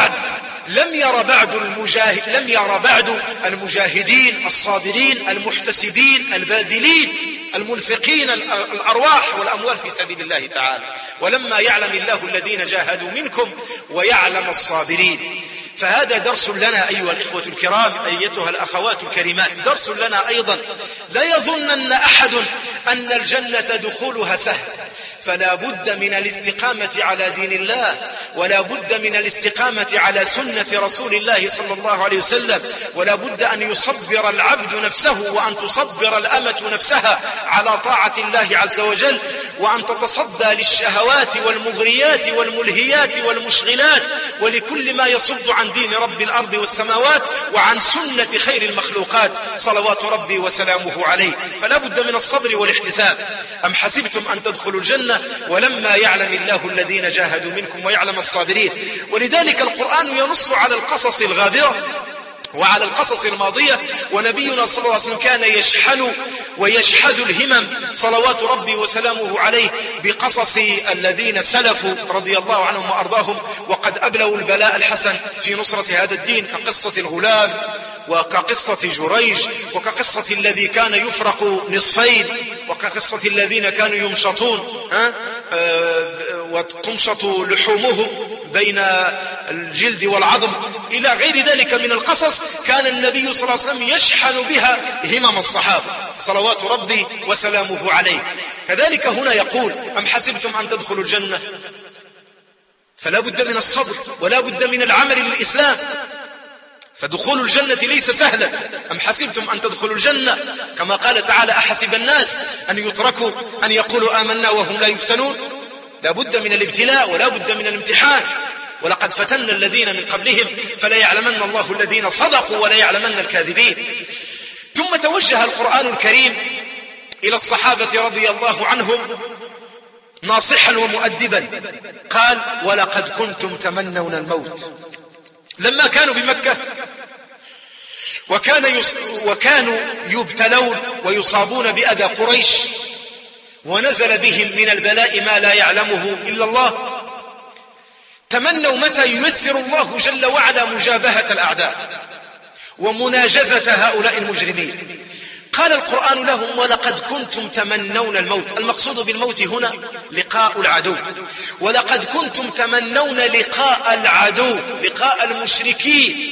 ير بعد المجاهدين الصابرين المحتسبين الباذلين المنفقين الأرواح والأموال في سبيل الله تعالى. ولما يعلم الله الذين جاهدوا منكم ويعلم الصابرين. فهذا درس لنا أيها الإخوة الكرام، أيتها الأخوات الكريمات، درس لنا أيضا. لا يظنن أحد أن الجنة دخولها سهل، فلا بد من الاستقامة على دين الله، ولا بد من الاستقامة على سنة رسول الله صلى الله عليه وسلم، ولا بد أن يصبر العبد نفسه وأن تصبر الأمة نفسها على طاعة الله عز وجل، وأن تتصدى للشهوات والمغريات والملهيات والمشغلات ولكل ما يصد عن دين رب الأرض والسماوات وعن سنة خير المخلوقات صلوات ربي وسلامه عليه. فلا بد من الصبر والاحتساب. أم حسبتم أن تدخلوا الجنة ولما يعلم الله الذين جاهدوا منكم ويعلم الصابرين. ولذلك القرآن ينص على القصص الغابرة وعلى القصص الماضية، ونبينا صلى الله عليه وسلم كان يشحن ويشحذ الهمم صلوات ربي وسلامه عليه بقصص الذين سلفوا رضي الله عنهم وأرضاهم وقد أبلوا البلاء الحسن في نصرة هذا الدين، كقصة الغلام وكقصة جريج وكقصة الذي كان يفرق نصفين وكقصة الذين كانوا يمشطون وتمشط لحومه بين الجلد والعظم إلى غير ذلك من القصص. كان النبي صلى الله عليه وسلم يشحن بها همم الصحابة صلوات ربي وسلامه عليه. كذلك هنا يقول: أم حسبتم أن تدخلوا الجنة. فلا بد من الصبر ولا بد من العمل للإسلام، فدخول الجنة ليس سهلا. أم حسبتم أن تدخلوا الجنة كما قال تعالى: أحسب الناس أن يتركوا أن يقولوا آمنا وهم لا يفتنون. لا بد من الابتلاء ولا بد من الامتحان. ولقد فتنا الذين من قبلهم فلا يعلمن الله الذين صدقوا ولا يعلمن الكاذبين. ثم توجه القرآن الكريم إلى الصحابة رضي الله عنهم ناصحا ومؤدبا. قال: ولقد كنتم تمنون الموت لما كانوا بمكة وكانوا يبتلون ويصابون بأذى قريش، ونزل بهم من البلاء ما لا يعلمه إلا الله. تمنوا متى ييسر الله جل وعلا مجابهة الأعداء ومناجزة هؤلاء المجرمين. قال القرآن لهم: ولقد كنتم تمنون الموت. المقصود بالموت هنا لقاء العدو. ولقد كنتم تمنون لقاء العدو، لقاء المشركين،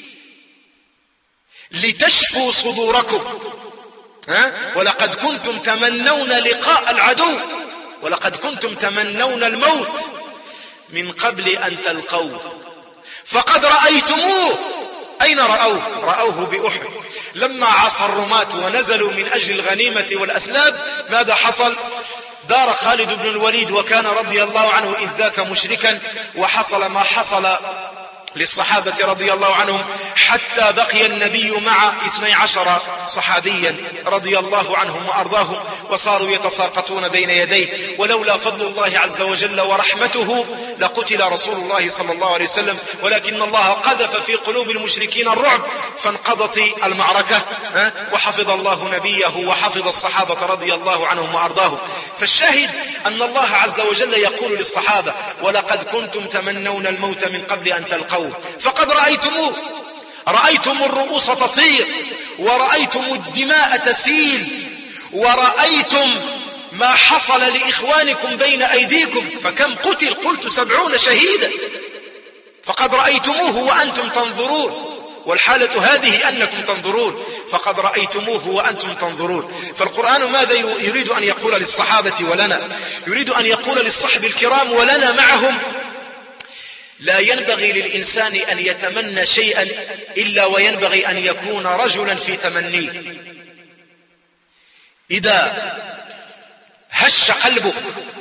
لتشفوا صدوركم. ولقد كنتم تمنون لقاء العدو، ولقد كنتم تمنون الموت من قبل أن تلقوه فقد رأيتموه. أين رأوه؟ رأوه بأحد. لما عصى الرماة ونزلوا من أجل الغنيمة والأسلاب ماذا حصل؟ دار خالد بن الوليد وكان رضي الله عنه إذ ذاك مشركا، وحصل ما حصل للصحابة رضي الله عنهم، حتى بقي النبي مع 12 صحابيا رضي الله عنهم وأرضاهم، وصاروا يتساقطون بين يديه. ولولا فضل الله عز وجل ورحمته لقتل رسول الله صلى الله عليه وسلم، ولكن الله قذف في قلوب المشركين الرعب فانقضت المعركة، وحفظ الله نبيه وحفظ الصحابة رضي الله عنهم وأرضاهم. فالشاهد أن الله عز وجل يقول للصحابة: ولقد كنتم تمنون الموت من قبل أن تلقوه فقد رأيتموه، رأيتم الرؤوس تطير، ورأيتم الدماء تسيل، ورأيتم ما حصل لإخوانكم بين أيديكم، فكم قتل؟ قلت 70 شهيدا. فقد رأيتموه وأنتم تنظرون، والحالة هذه أنكم تنظرون، فقد رأيتموه وأنتم تنظرون. فالقرآن ماذا يريد أن يقول للصحابة ولنا؟ يريد أن يقول للصحب الكرام ولنا معهم: لا ينبغي للإنسان أن يتمنى شيئا إلا وينبغي أن يكون رجلا في تمنيه. إذا هش قلبك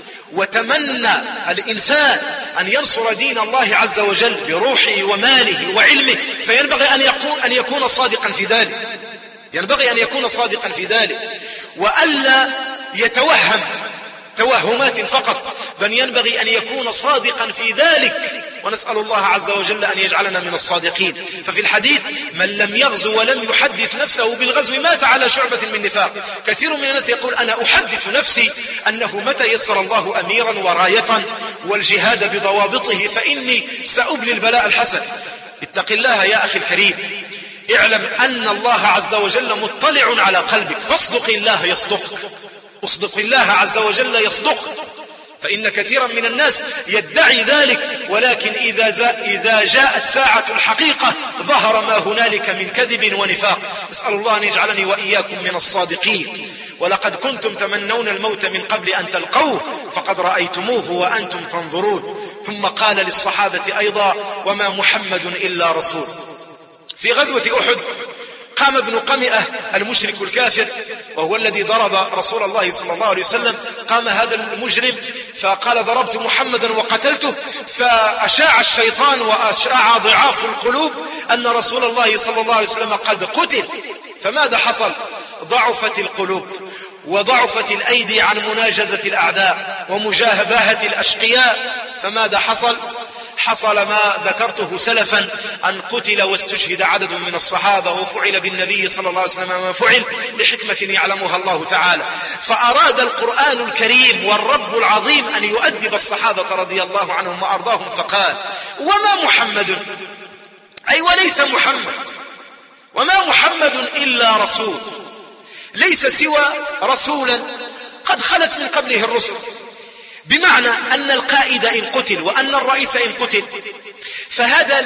وتمنى الإنسان أن ينصر دين الله عز وجل بروحه وماله وعلمه، فينبغي أن يكون صادقا في ذلك، ينبغي أن يكون صادقا في ذلك، وألا يتوهم توهمات فقط، بل ينبغي أن يكون صادقا في ذلك، ونسأل الله عز وجل أن يجعلنا من الصادقين. ففي الحديث: من لم يغزو ولم يحدث نفسه بالغزو مات على شعبة من نفاق. كثير من الناس يقول: أنا أحدث نفسي أنه متى يسر الله أميرا وراية والجهاد بضوابطه فإني سأبلي البلاء الحسن. اتق الله يا أخي الكريم، اعلم أن الله عز وجل مطلع على قلبك، فاصدق الله يصدق، اصدق الله عز وجل يصدق. فإن كثيرا من الناس يدعي ذلك، ولكن إذا جاءت ساعة الحقيقة ظهر ما هنالك من كذب ونفاق. نسأل الله أن يجعلني وإياكم من الصادقين. ولقد كنتم تمنون الموت من قبل أن تلقوه فقد رأيتموه وأنتم تنظرون. ثم قال للصحابة أيضا: وما محمد إلا رسول. في غزوة أحد قام ابن قمئة المشرك الكافر، وهو الذي ضرب رسول الله صلى الله عليه وسلم، قام هذا المجرم فقال: ضربت محمدا وقتلته. فأشاع الشيطان وأشاع ضعاف القلوب أن رسول الله صلى الله عليه وسلم قد قتل. فماذا حصل؟ ضعفت القلوب وضعفت الأيدي عن مناجزة الأعداء ومجابهة الأشقياء. فماذا حصل؟ حصل ما ذكرته سلفا، أن قتل واستشهد عدد من الصحابة، وفعل بالنبي صلى الله عليه وسلم ما فعل لحكمة يعلمها الله تعالى. فأراد القرآن الكريم والرب العظيم أن يؤدب الصحابة رضي الله عنهم وأرضاهم، فقال: وما محمد، أي وليس محمد، وما محمد إلا رسول، ليس سوى رسولا قد خلت من قبله الرسل. بمعنى أن القائد إن قتل وأن الرئيس إن قتل فهذا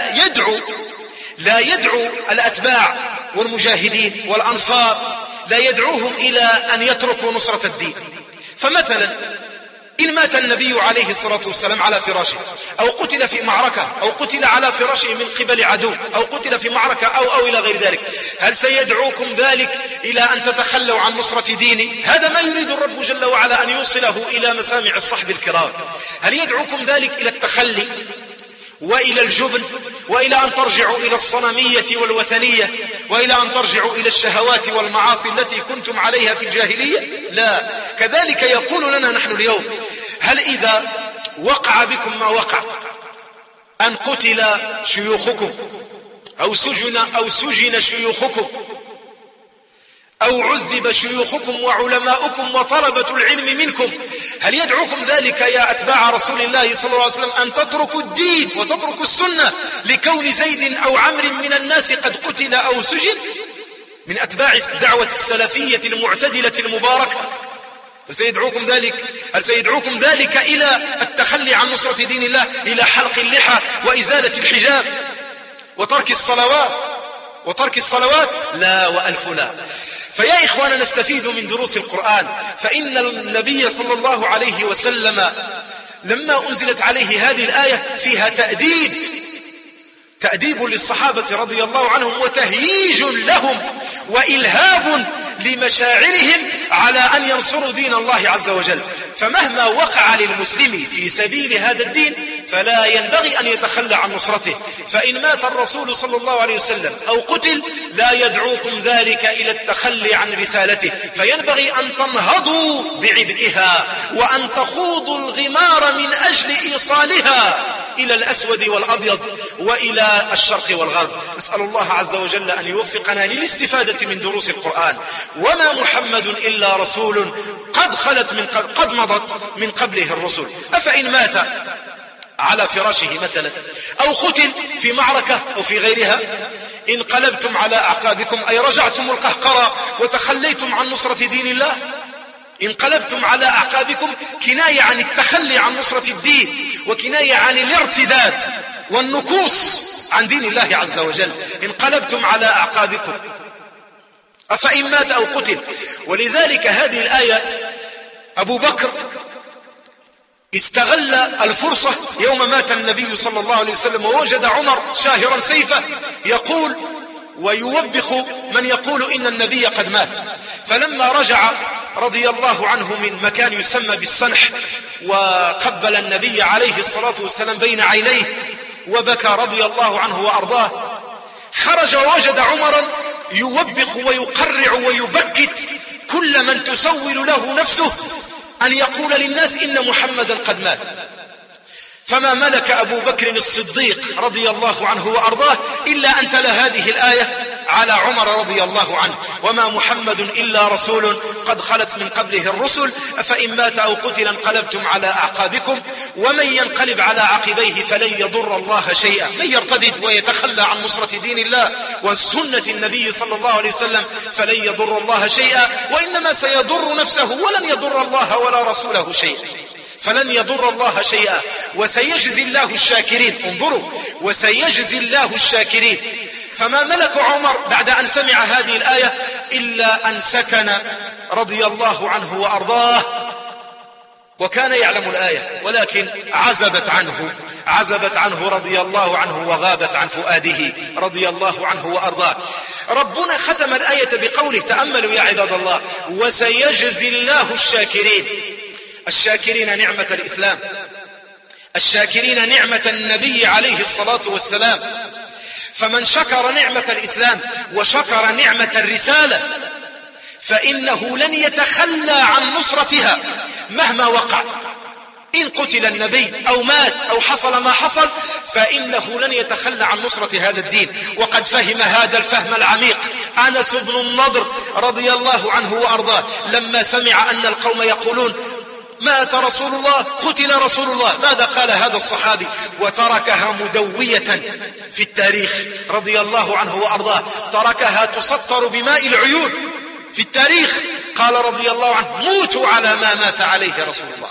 لا يدعو الأتباع والمجاهدين والأنصار، لا يدعوهم إلى أن يتركوا نصرة الدين. فمثلا إن مات النبي عليه الصلاة والسلام على فراشه، أو قتل في معركة، أو قتل على فراشه من قبل عدو، أو قتل في معركة أو إلى غير ذلك، هل سيدعوكم ذلك إلى أن تتخلوا عن نصرة دينه؟ هذا ما يريد الرب جل وعلا أن يوصله إلى مسامع الصحب الكرام. هل يدعوكم ذلك إلى التخلي وإلى الجبن، وإلى أن ترجعوا إلى الصنمية والوثنية، وإلى أن ترجعوا إلى الشهوات والمعاصي التي كنتم عليها في الجاهلية؟ لا. كذلك يقول لنا نحن اليوم: هل إذا وقع بكم ما وقع، أن قتل شيوخكم أو سجن شيوخكم، أو عذب شيوخكم وعلماؤكم وطلبة العلم منكم، هل يدعوكم ذلك يا أتباع رسول الله صلى الله عليه وسلم أن تتركوا الدين وتتركوا السنة لكون زيد أو عمرو من الناس قد قتل أو سجن من أتباع الدعوة السلفية المعتدلة المباركة؟ هل سيدعوكم ذلك إلى التخلي عن نصرة دين الله، إلى حلق اللحى وإزالة الحجاب وترك الصلوات؟ لا وألف لا. فيا إخوانا، نستفيد من دروس القرآن. فإن النبي صلى الله عليه وسلم لما أنزلت عليه هذه الآية فيها تأديب للصحابة رضي الله عنهم، وتهييج لهم، وإلهاب لمشاعرهم على أن ينصروا دين الله عز وجل. فمهما وقع للمسلم في سبيل هذا الدين فلا ينبغي أن يتخلى عن نصرته، فإن مات الرسول صلى الله عليه وسلم أو قتل لا يدعوكم ذلك إلى التخلي عن رسالته، فينبغي أن تنهضوا بعبئها وأن تخوضوا الغمار من أجل إيصالها إلى الأسود والأبيض وإلى الشرق والغرب. نسأل الله عز وجل أن يوفقنا للاستفادة من دروس القرآن. وما محمد إلا رسول قد مضت من قبله الرسل، أفإن مات على فراشه مثلا أو قتل في معركة أو في غيرها انقلبتم على أعقابكم، أي رجعتم القهقرة وتخليتم عن نصرة دين الله. انقلبتم على أعقابكم كناية عن التخلي عن نصرة الدين، وكناية عن الارتداد والنكوص عن دين الله عز وجل. انقلبتم على أعقابكم أفإن مات أو قتل. ولذلك هذه الآية أبو بكر استغل الفرصة يوم مات النبي صلى الله عليه وسلم، ووجد عمر شاهرا سيفه يقول ويوبخ من يقول إن النبي قد مات. فلما رجع رضي الله عنه من مكان يسمى بالسنح وقبل النبي عليه الصلاة والسلام بين عينيه وبكى رضي الله عنه وأرضاه، خرج ووجد عمرا يوبخ ويقرع ويبكت كل من تسول له نفسه أن يقول للناس إن محمدا قد مات. فما ملك أبو بكر الصديق رضي الله عنه وأرضاه إلا أن تلا هذه الآية على عمر رضي الله عنه: وما محمد إلا رسول قد خلت من قبله الرسل أفإن مات أو قتل انقلبتم على أعقابكم ومن ينقلب على عقبيه فلن يضر الله شيئا. من يرتدد ويتخلى عن نصرة دين الله وسنة النبي صلى الله عليه وسلم فلن يضر الله شيئا، وإنما سيضر نفسه ولن يضر الله ولا رسوله شيئا. فلن يضر الله شيئا وسيجزي الله الشاكرين. انظروا، وسيجزي الله الشاكرين. فما ملك عمر بعد أن سمع هذه الآية إلا أن سكن رضي الله عنه وأرضاه، وكان يعلم الآية ولكن عزبت عنه رضي الله عنه وغابت عن فؤاده رضي الله عنه وأرضاه. ربنا ختم الآية بقوله، تأملوا يا عباد الله: وسيجزي الله الشاكرين. الشاكرين نعمة الإسلام، الشاكرين نعمة النبي عليه الصلاة والسلام. فمن شكر نعمة الإسلام وشكر نعمة الرسالة فإنه لن يتخلى عن نصرتها مهما وقع. إن قتل النبي أو مات أو حصل ما حصل فإنه لن يتخلى عن نصرة هذا الدين. وقد فهم هذا الفهم العميق أنس بن النضر رضي الله عنه وأرضاه لما سمع أن القوم يقولون: مات رسول الله، قتل رسول الله. ماذا قال هذا الصحابي؟ وتركها مدوية في التاريخ رضي الله عنه وأرضاه، تركها تسطر بماء العيون في التاريخ. قال رضي الله عنه: موتوا على ما مات عليه رسول الله.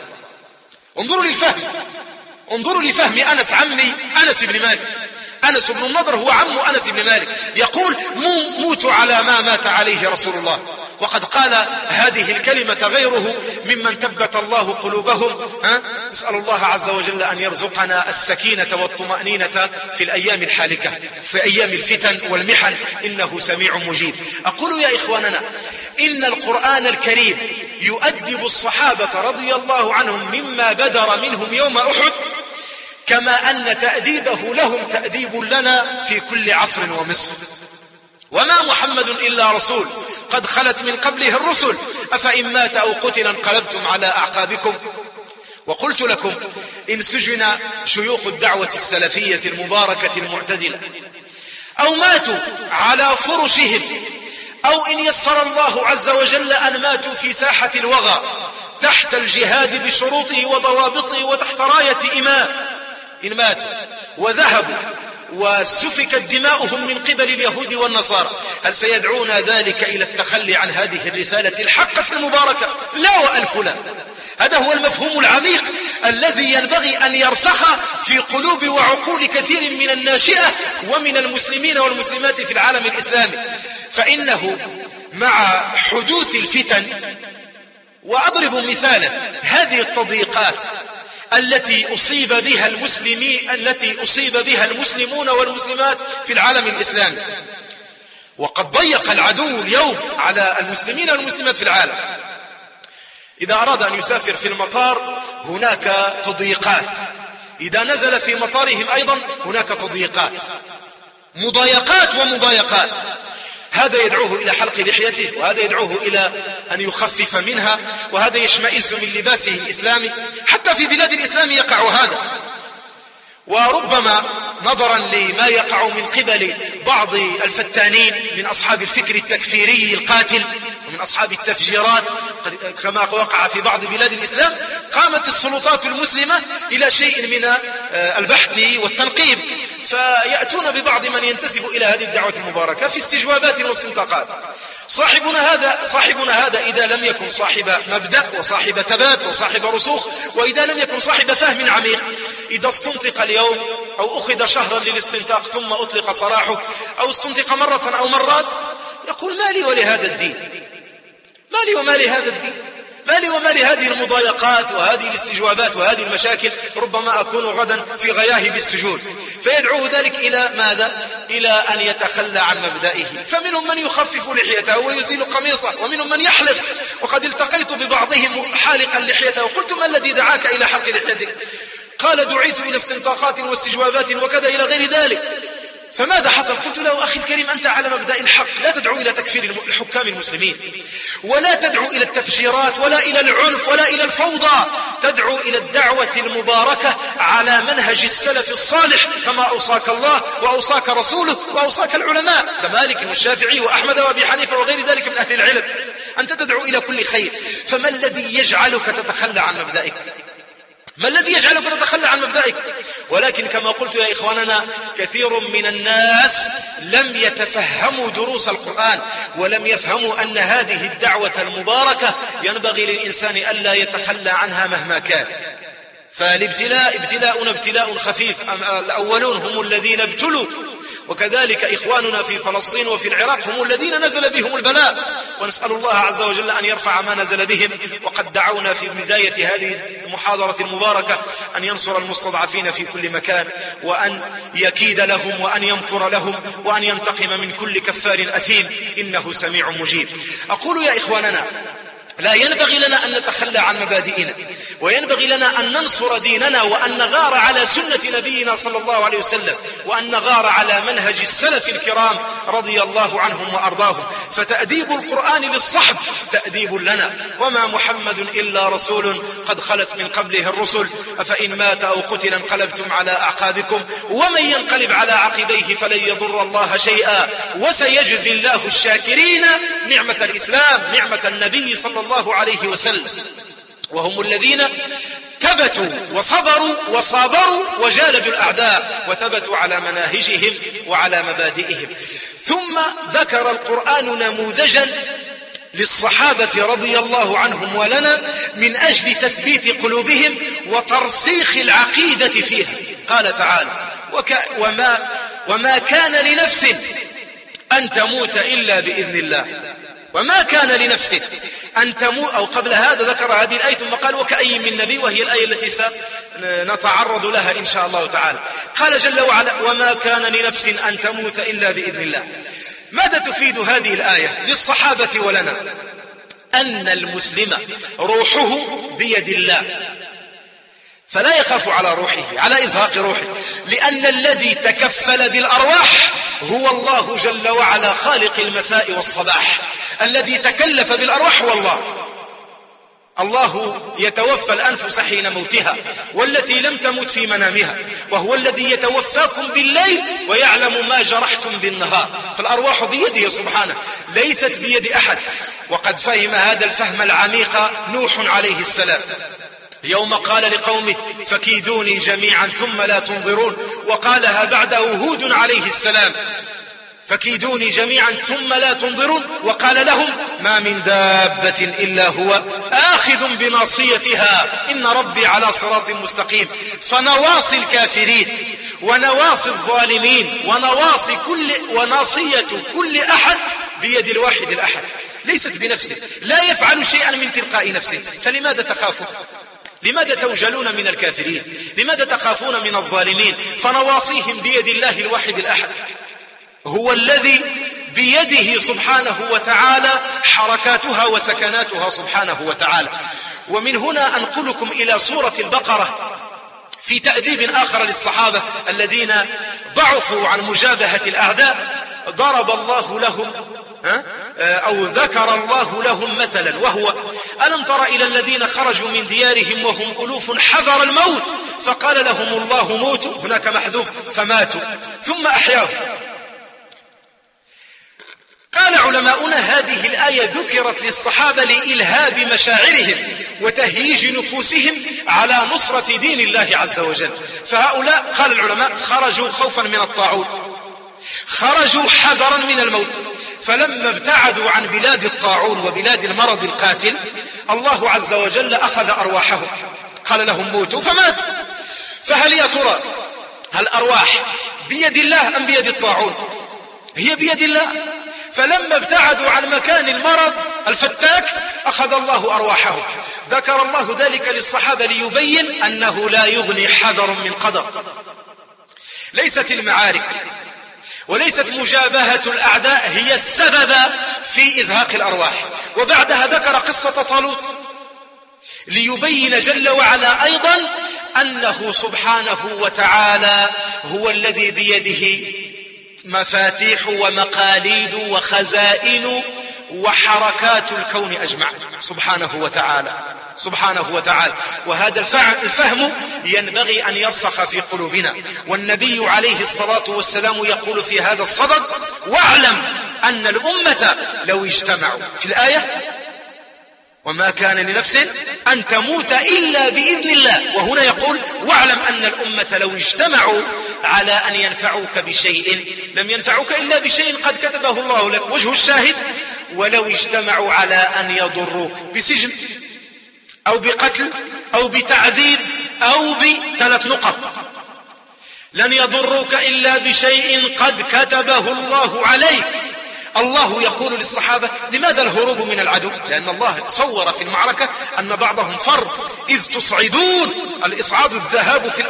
انظروا لفهم أنس، عمي أنس بن مالك. أنس بن النضر هو عم أنس بن مالك، يقول: موتوا على ما مات عليه رسول الله. وقد قال هذه الكلمة غيره ممن ثبت الله قلوبهم. نسأل الله عز وجل أن يرزقنا السكينة والطمأنينة في الأيام الحالكة، في أيام الفتن والمحن، إنه سميع مجيب. أقول يا إخواننا: إن القرآن الكريم يؤدب الصحابة رضي الله عنهم مما بدر منهم يوم أحد، كما أن تأديبه لهم تأديب لنا في كل عصر ومصر. وما محمد إلا رسول قد خلت من قبله الرسل أفإن مات أو قتل انقلبتم على أعقابكم. وقلت لكم: إن سجن شيوخ الدعوة السلفية المباركة المعتدلة أو ماتوا على فرشهم، أو إن يسر الله عز وجل أن ماتوا في ساحة الوغى تحت الجهاد بشروطه وضوابطه وتحت راية إمام، إن ماتوا وذهبوا وسفكت دماؤهم من قبل اليهود والنصارى، هل سيدعون ذلك إلى التخلي عن هذه الرسالة الحقة المباركة؟ لا وألف لا. هذا هو المفهوم العميق الذي ينبغي أن يرسخ في قلوب وعقول كثير من الناشئة ومن المسلمين والمسلمات في العالم الإسلامي. فإنه مع حدوث الفتن، وأضرب مثالا: هذه التضييقات التي أصيب بها المسلمون والمسلمات في العالم الإسلامي، وقد ضيق العدو اليوم على المسلمين والمسلمات في العالم. إذا أراد أن يسافر في المطار هناك تضييقات، إذا نزل في مطارهم أيضا هناك تضييقات، مضايقات ومضايقات. هذا يدعوه إلى حلق لحيته، وهذا يدعوه إلى أن يخفف منها، وهذا يشمئز من لباسه الإسلامي. حتى في بلاد الإسلام يقع هذا. وربما نظرا لما يقع من قبل بعض الفتانين من أصحاب الفكر التكفيري القاتل ومن أصحاب التفجيرات كما وقع في بعض بلاد الإسلام، قامت السلطات المسلمة إلى شيء من البحث والتنقيب، فيأتون ببعض من ينتسب إلى هذه الدعوة المباركة في استجوابات واستنطاقات. صاحبنا هذا إذا لم يكن صاحب مبدأ وصاحب ثبات وصاحب رسوخ، وإذا لم يكن صاحب فهم عميق، إذا استنطق اليوم أو أخذ شهرا للاستنطاق ثم أطلق سراحه، أو استنطق مرة أو مرات، يقول ما لي ولهذا الدين، ما لي وما لهذا الدين، ما لي وما لهذه المضايقات وهذه الاستجوابات وهذه المشاكل، ربما أكون غدا في غياهب السجود. فيدعوه ذلك إلى ماذا؟ إلى أن يتخلى عن مبدئه. فمنهم من يخفف لحيته ويزيل قميصه، ومنهم من يحلق. وقد التقيت ببعضهم حالقا لحيته، وقلت ما الذي دعاك إلى حلق لحيتك؟ قال دعيت إلى استنطاقات واستجوابات وكذا إلى غير ذلك. فماذا حصل؟ قلت له أخي الكريم أنت على مبدأ الحق، لا تدعو إلى تكفير الحكام المسلمين، ولا تدعو إلى التفجيرات ولا إلى العنف ولا إلى الفوضى، تدعو إلى الدعوة المباركة على منهج السلف الصالح كما أوصاك الله وأوصاك رسوله وأوصاك العلماء كمالك والشافعي وأحمد وأبي حنيفة وغير ذلك من أهل العلم. أنت تدعو إلى كل خير، فما الذي يجعلك تتخلى عن مبدئك؟ ما الذي يجعلك تتخلى عن مبدئك؟ ولكن كما قلت يا إخواننا، كثير من الناس لم يتفهموا دروس القرآن، ولم يفهموا أن هذه الدعوة المباركة ينبغي للإنسان ألا يتخلى عنها مهما كان. فالابتلاء ابتلاؤنا ابتلاء خفيف، الأولون هم الذين ابتلوا، وكذلك إخواننا في فلسطين وفي العراق هم الذين نزل بهم البلاء، ونسأل الله عز وجل أن يرفع ما نزل بهم. وقد دعونا في بداية هذه المحاضرة المباركة أن ينصر المستضعفين في كل مكان، وأن يكيد لهم، وأن يمكر لهم، وأن ينتقم من كل كفار أثيم، إنه سميع مجيب. أقول يا إخواننا، لا ينبغي لنا أن نتخلى عن مبادئنا، وينبغي لنا أن ننصر ديننا، وأن نغار على سنة نبينا صلى الله عليه وسلم، وأن نغار على منهج السلف الكرام رضي الله عنهم وأرضاهم. فتأديب القرآن للصحب تأديب لنا، وما محمد إلا رسول قد خلت من قبله الرسل، أفإن مات أو قتل انقلبتم على أعقابكم ومن ينقلب على عقبيه فلن يضر الله شيئا وسيجزي الله الشاكرين نعمة الإسلام، نعمة النبي صلى الله عليه وسلم. وهم الذين ثبتوا وصبروا وصابروا وجالدوا الأعداء وثبتوا على مناهجهم وعلى مبادئهم. ثم ذكر القرآن نموذجا للصحابة رضي الله عنهم ولنا من أجل تثبيت قلوبهم وترسيخ العقيدة فيها. قال تعالى: وما كان لنفس أن تموت إلا بإذن الله، وما كان لنفس أن تموت. أو قبل هذا ذكر هذه الآية ثم قال: وكأي من نبي، وهي الآية التي سنتعرض لها إن شاء الله تعالى. قال جل وعلا: وما كان لنفس أن تموت إلا بإذن الله. ماذا تفيد هذه الآية للصحابة ولنا؟ أن المسلم روحه بيد الله، فلا يخاف على روحه، على إزهاق روحه، لأن الذي تكفل بالأرواح هو الله جل وعلا خالق المساء والصباح. الذي تكلف بالأرواح هو الله يتوفى الأنفس حين موتها والتي لم تمت في منامها، وهو الذي يتوفاكم بالليل ويعلم ما جرحتم بالنهار. فالأرواح بيده سبحانه، ليست بيد أحد. وقد فهم هذا الفهم العميق نوح عليه السلام يوم قال لقومه: فكيدوني جميعا ثم لا تنظرون. وقالها بعده هود عليه السلام: فكيدوني جميعا ثم لا تنظرون. وقال لهم: ما من دابة إلا هو آخذ بناصيتها إن ربي على صراط مستقيم. فنواصي الكافرين ونواصي الظالمين وناصية كل أحد بيد الواحد الأحد، ليست بنفسه، لا يفعل شيئا من تلقاء نفسه. فلماذا تخافون؟ لماذا توجلون من الكافرين؟ لماذا تخافون من الظالمين؟ فنواصيهم بيد الله الواحد الأحد، هو الذي بيده سبحانه وتعالى حركاتها وسكناتها سبحانه وتعالى. ومن هنا أنقلكم إلى سورة البقرة في تأديب آخر للصحابة الذين ضعفوا عن مجابهة الأعداء. ضرب الله لهم أو ذكر الله لهم مثلا وهو: ألم تر إلى الذين خرجوا من ديارهم وهم ألوف حذر الموت فقال لهم الله موتوا، هناك محذوف فماتوا ثم أحياهم. قال علماؤنا هذه الآية ذكرت للصحابة لإلهاب مشاعرهم وتهييج نفوسهم على نصرة دين الله عز وجل. فهؤلاء قال العلماء خرجوا خوفا من الطاعون، خرجوا حذرا من الموت، فلما ابتعدوا عن بلاد الطاعون وبلاد المرض القاتل الله عز وجل أخذ أرواحهم، قال لهم موتوا فماتوا. فهل يا ترى الأرواح بيد الله أم بيد الطاعون؟ هي بيد الله. فلما ابتعدوا عن مكان المرض الفتاك أخذ الله أرواحهم. ذكر الله ذلك للصحابة ليبين أنه لا يغني حذر من قدر. ليست المعارك وليست مجابهة الأعداء هي السبب في إزهاق الأرواح. وبعدها ذكر قصة طالوت ليبين جل وعلا أيضا أنه سبحانه وتعالى هو الذي بيده مفاتيح ومقاليد وخزائن وحركات الكون أجمع سبحانه وتعالى. وهذا الفهم ينبغي أن يرسخ في قلوبنا. والنبي عليه الصلاة والسلام يقول في هذا الصدد: واعلم أن الأمة لو اجتمعوا، في الآية: وما كان لنفس أن تموت إلا بإذن الله. وهنا يقول: واعلم أن الأمة لو اجتمعوا على أن ينفعوك بشيء لم ينفعوك إلا بشيء قد كتبه الله لك. وجه الشاهد: ولو اجتمعوا على أن يضروك بسجن أو بقتل أو بتعذيب أو بثلاث نقط لن يضروك إلا بشيء قد كتبه الله عليك. الله يقول للصحابة: لماذا الهروب من العدو؟ لأن الله صور في المعركة أن بعضهم فر إذ تصعدون. الإصعاد الذهاب في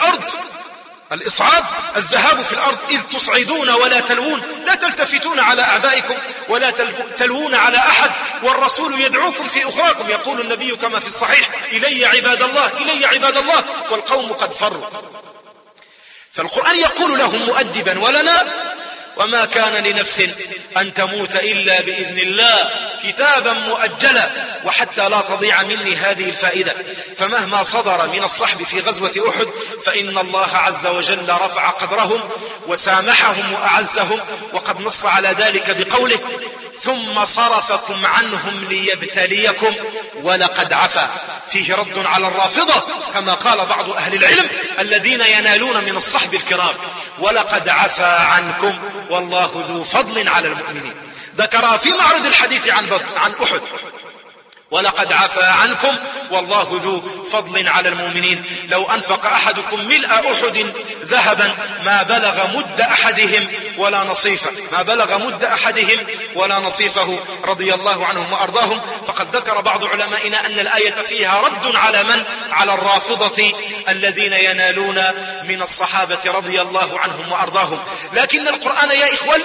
الأرض إذ تصعدون ولا تلوون، لا تلتفتون على أعدائكم ولا تلوون على أحد، والرسول يدعوكم في أخراكم. يقول النبي كما في الصحيح: إلي عباد الله، والقوم قد فروا. فالقرآن يقول لهم مؤدبا ولنا: وما كان لنفس أن تموت إلا بإذن الله كتابا مؤجلا. وحتى لا تضيع مني هذه الفائدة، فمهما صدر من الصحب في غزوة أحد فإن الله عز وجل رفع قدرهم وسامحهم وأعزهم، وقد نص على ذلك بقوله: ثم صرفكم عنهم ليبتليكم ولقد عفا. فيه رد على الرافضة كما قال بعض أهل العلم الذين ينالون من الصحب الكرام: ولقد عفا عنكم والله ذو فضل على المؤمنين. ذكر في معرض الحديث عن أحد: ولقد عفا عنكم والله ذو فضل على المؤمنين. لو أنفق أحدكم ملء أحد ذهبا ما بلغ مد أحدهم ولا نصيفه رضي الله عنهم وأرضاهم. فقد ذكر بعض علمائنا أن الآية فيها رد على الرافضة الذين ينالون من الصحابة رضي الله عنهم وأرضاهم. لكن القرآن يا إخوان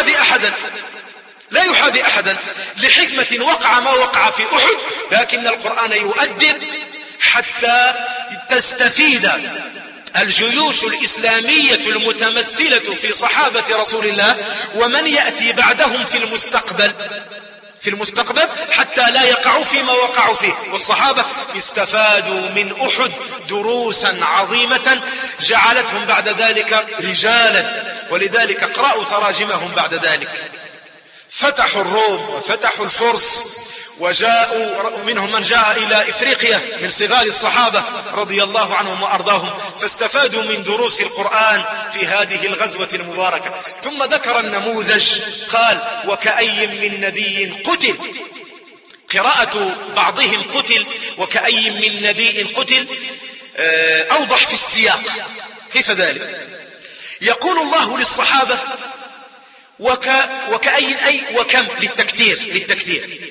لا يحابي أحدا لحكمة وقع ما وقع في أحد، لكن القرآن يؤدب حتى تستفيد الجيوش الإسلامية المتمثلة في صحابة رسول الله ومن يأتي بعدهم في المستقبل حتى لا يقعوا فيما وقعوا فيه. والصحابة استفادوا من أحد دروسا عظيمة جعلتهم بعد ذلك رجالا، ولذلك اقرأوا تراجمهم بعد ذلك. فتحوا الروم وفتحوا الفرس، وجاءوا منهم من جاء إلى إفريقيا من صغار الصحابة رضي الله عنهم وأرضاهم، فاستفادوا من دروس القرآن في هذه الغزوة المباركة. ثم ذكر النموذج قال: وكأي من نبي قتل. قراءة بعضهم قتل وكأي من نبي قتل أوضح في السياق. كيف ذلك؟ يقول الله للصحابة: وكأي أي وكم للتكتير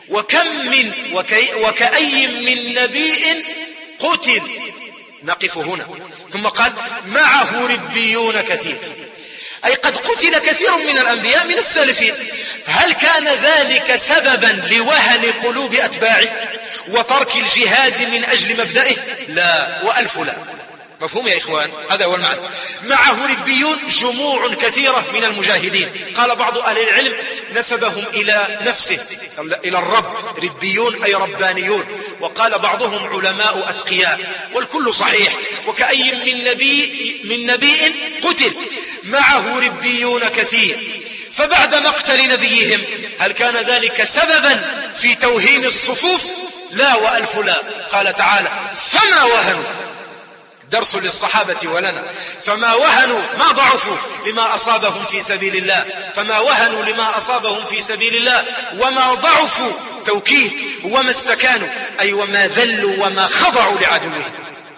وكأي من نبي قتل. نقف هنا. ثم قال: معه ربيون كثير. أي قد قتل كثير من الأنبياء من السالفين. هل كان ذلك سببا لوهن قلوب أتباعه وترك الجهاد من أجل مبدئه؟ لا، وألف لا. مفهوم يا إخوان؟ هذا هو المعنى. معه ربيون جموع كثيرة من المجاهدين. قال بعض أهل العلم نسبهم إلى نفسه، إلى الرب، ربيون أي ربانيون. وقال بعضهم علماء أتقياء، والكل صحيح. وكأي من نبي قتل معه ربيون كثير، فبعد مقتل نبيهم هل كان ذلك سببا في توهين الصفوف؟ لا، وألف لا. قال تعالى فما وهنوا، درس للصحابة ولنا، فما وهنوا، ما ضعفوا لما أصابهم في سبيل الله، فما وهنوا لما أصابهم في سبيل الله، وما ضعفوا توكيد، وما استكانوا أي وما ذلوا وما خضعوا لعدوهم،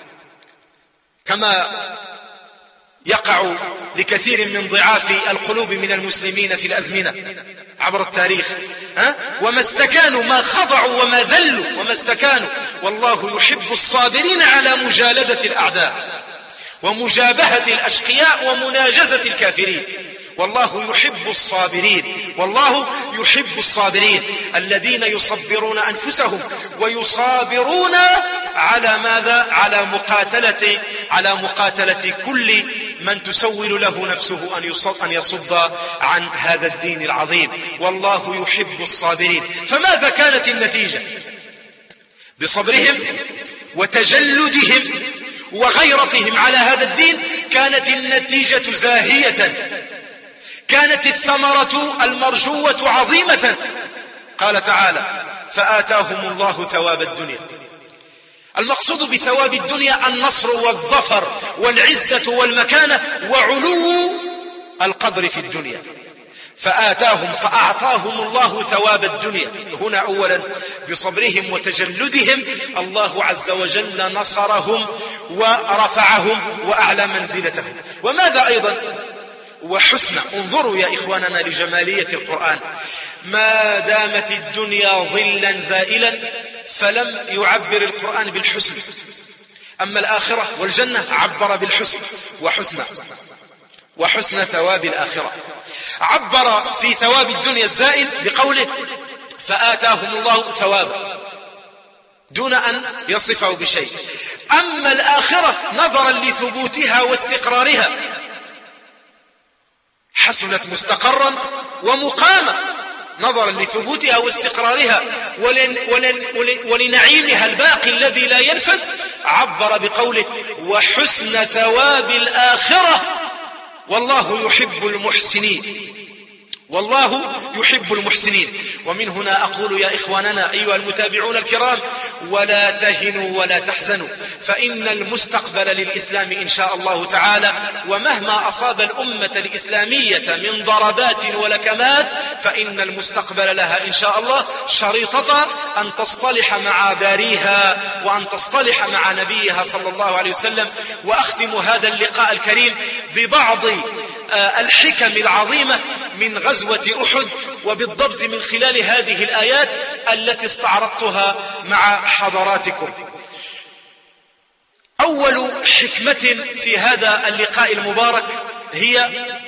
كما يقع لكثير من ضعاف القلوب من المسلمين في الأزمنة عبر التاريخ. وما استكانوا، ما خضعوا وما ذلوا وما استكانوا. والله يحب الصابرين على مجالدة الأعداء ومجابهة الأشقياء ومناجزة الكافرين. والله يحب الصابرين، والله يحب الصابرين الذين يصبرون أنفسهم ويصابرون على ماذا؟ على مقاتلة كل من تسول له نفسه أن يصد عن هذا الدين العظيم. والله يحب الصابرين. فماذا كانت النتيجة؟ بصبرهم وتجلدهم وغيرتهم على هذا الدين كانت النتيجة زاهية، كانت الثمرة المرجوة عظيمة. قال تعالى فآتاهم الله ثواب الدنيا. المقصود بثواب الدنيا النصر والظفر والعزة والمكانة وعلو القدر في الدنيا. فأعطاهم الله ثواب الدنيا. هنا أولا بصبرهم وتجلدهم الله عز وجل نصرهم ورفعهم وأعلى منزلتهم. وماذا أيضا؟ وحسن. انظروا يا إخواننا لجمالية القرآن. ما دامت الدنيا ظلا زائلا فلم يعبر القرآن بالحسن، أما الآخرة والجنة عبر بالحسن وحسن ثواب الآخرة. عبر في ثواب الدنيا الزائل بقوله فآتاهم الله ثوابا دون أن يصفه بشيء. أما الآخرة نظرا لثبوتها واستقرارها حسنت مستقرا ومقاما، نظرا لثبوتها واستقرارها ولنعيمها الباقي الذي لا ينفد، عبر بقوله وحسن ثواب الآخرة والله يحب المحسنين. والله يحب المحسنين. ومن هنا أقول يا إخواننا أيها المتابعون الكرام ولا تهنوا ولا تحزنوا، فإن المستقبل للإسلام إن شاء الله تعالى، ومهما أصاب الأمة الإسلامية من ضربات ولكمات فإن المستقبل لها إن شاء الله شريطة أن تصطلح مع باريها وأن تصطلح مع نبيها صلى الله عليه وسلم. وأختم هذا اللقاء الكريم ببعض الحكم العظيمة من غزوة أحد، وبالضبط من خلال هذه الآيات التي استعرضتها مع حضراتكم. أول حكمة في هذا اللقاء المبارك هي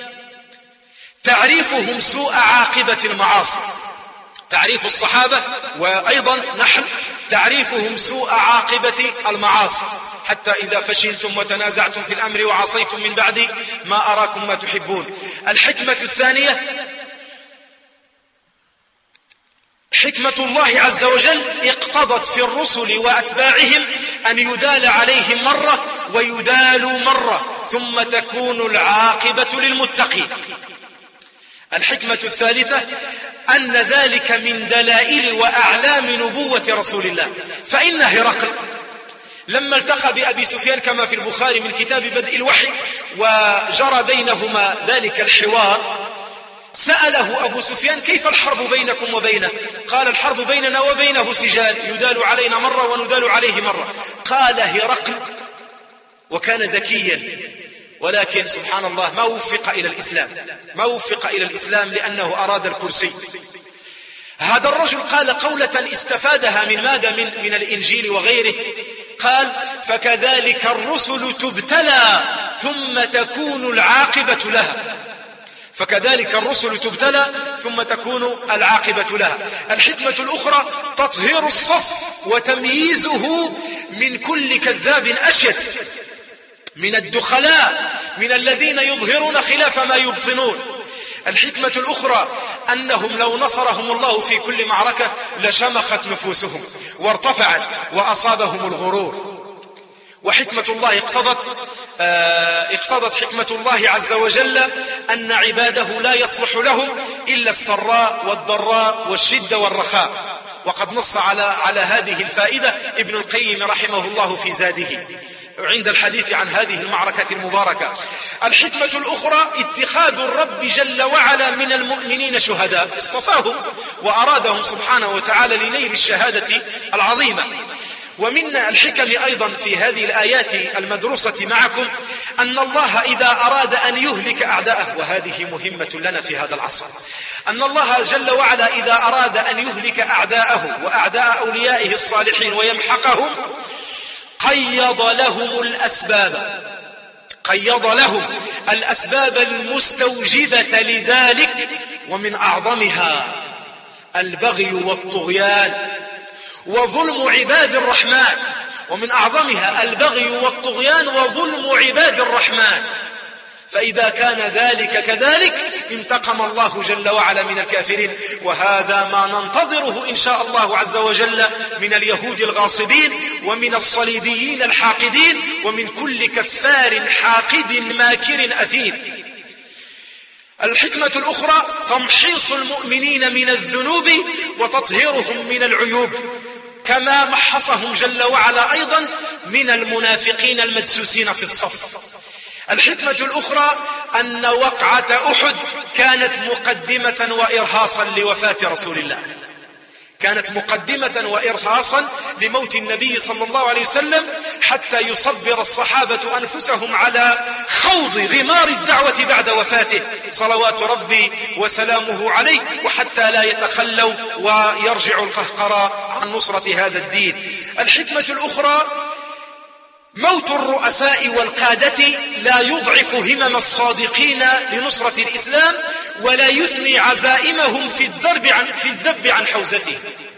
تعريفهم سوء عاقبة المعاصي. تعريف الصحابة وأيضا نحن تعريفهم سوء عاقبة المعاصي، حتى إذا فشلتم وتنازعتم في الأمر وعصيتم من بعد ما أراكم ما تحبون. الحكمة الثانية حكمة الله عز وجل اقتضت في الرسل وأتباعهم أن يدال عليهم مرة ويدالوا مرة ثم تكون العاقبة للمتقين. الحكمة الثالثة أن ذلك من دلائل وأعلام نبوة رسول الله. فإن هرقل لما التقى بأبي سفيان كما في البخاري من كتاب بدء الوحي وجرى بينهما ذلك الحوار، سأله أبو سفيان كيف الحرب بينكم وبينه؟ قال الحرب بيننا وبينه سجال يدال علينا مرة وندال عليه مرة. قال هرقل وكان ذكيا ولكن سبحان الله ما وفق إلى الإسلام لأنه أراد الكرسي. هذا الرجل قال قولة استفادها من ماذا؟ من الإنجيل وغيره. قال فكذلك الرسل تبتلى ثم تكون العاقبة لها. فكذلك الرسل تبتلى ثم تكون العاقبة لها. الحكمة الأخرى تطهير الصف وتمييزه من كل كذاب أشر، من الدخلاء، من الذين يظهرون خلاف ما يبطنون. الحكمة الأخرى أنهم لو نصرهم الله في كل معركة لشمخت نفوسهم وارتفعت وأصابهم الغرور. وحكمة الله اقتضت حكمة الله عز وجل أن عباده لا يصلح لهم إلا السراء والضراء والشدة والرخاء، وقد نص على هذه الفائدة ابن القيم رحمه الله في زاده عند الحديث عن هذه المعركة المباركة. الحكمة الأخرى اتخاذ الرب جل وعلا من المؤمنين شهداء، اصطفاهم وأرادهم سبحانه وتعالى لنيل الشهادة العظيمة. ومن الحكم أيضا في هذه الآيات المدروسة معكم أن الله إذا أراد أن يهلك أعداءه، وهذه مهمة لنا في هذا العصر، أن الله جل وعلا إذا أراد أن يهلك أعداءه وأعداء أوليائه الصالحين ويمحقهم قيض لهم الأسباب المستوجبة لذلك، ومن أعظمها البغي والطغيان وظلم عباد الرحمن، ومن أعظمها البغي والطغيان وظلم عباد الرحمن. فإذا كان ذلك كذلك انتقم الله جل وعلا من الكافرين، وهذا ما ننتظره إن شاء الله عز وجل من اليهود الغاصبين ومن الصليبيين الحاقدين ومن كل كفار حاقد ماكر أثيم. الحكمة الأخرى تمحيص المؤمنين من الذنوب وتطهيرهم من العيوب، كما محصهم جل وعلا أيضا من المنافقين المدسوسين في الصف. الحكمة الأخرى أن وقعة أحد كانت مقدمة وإرهاصا لوفاة رسول الله، كانت مقدمة وإرهاصا لموت النبي صلى الله عليه وسلم، حتى يصبر الصحابة أنفسهم على خوض غمار الدعوة بعد وفاته صلوات ربي وسلامه عليه، وحتى لا يتخلوا ويرجع القهقرى عن نصرة هذا الدين. الحكمة الأخرى موت الرؤساء والقادة لا يضعف همم الصادقين لنصرة الإسلام ولا يثني عزائمهم في الذب عن حوزته،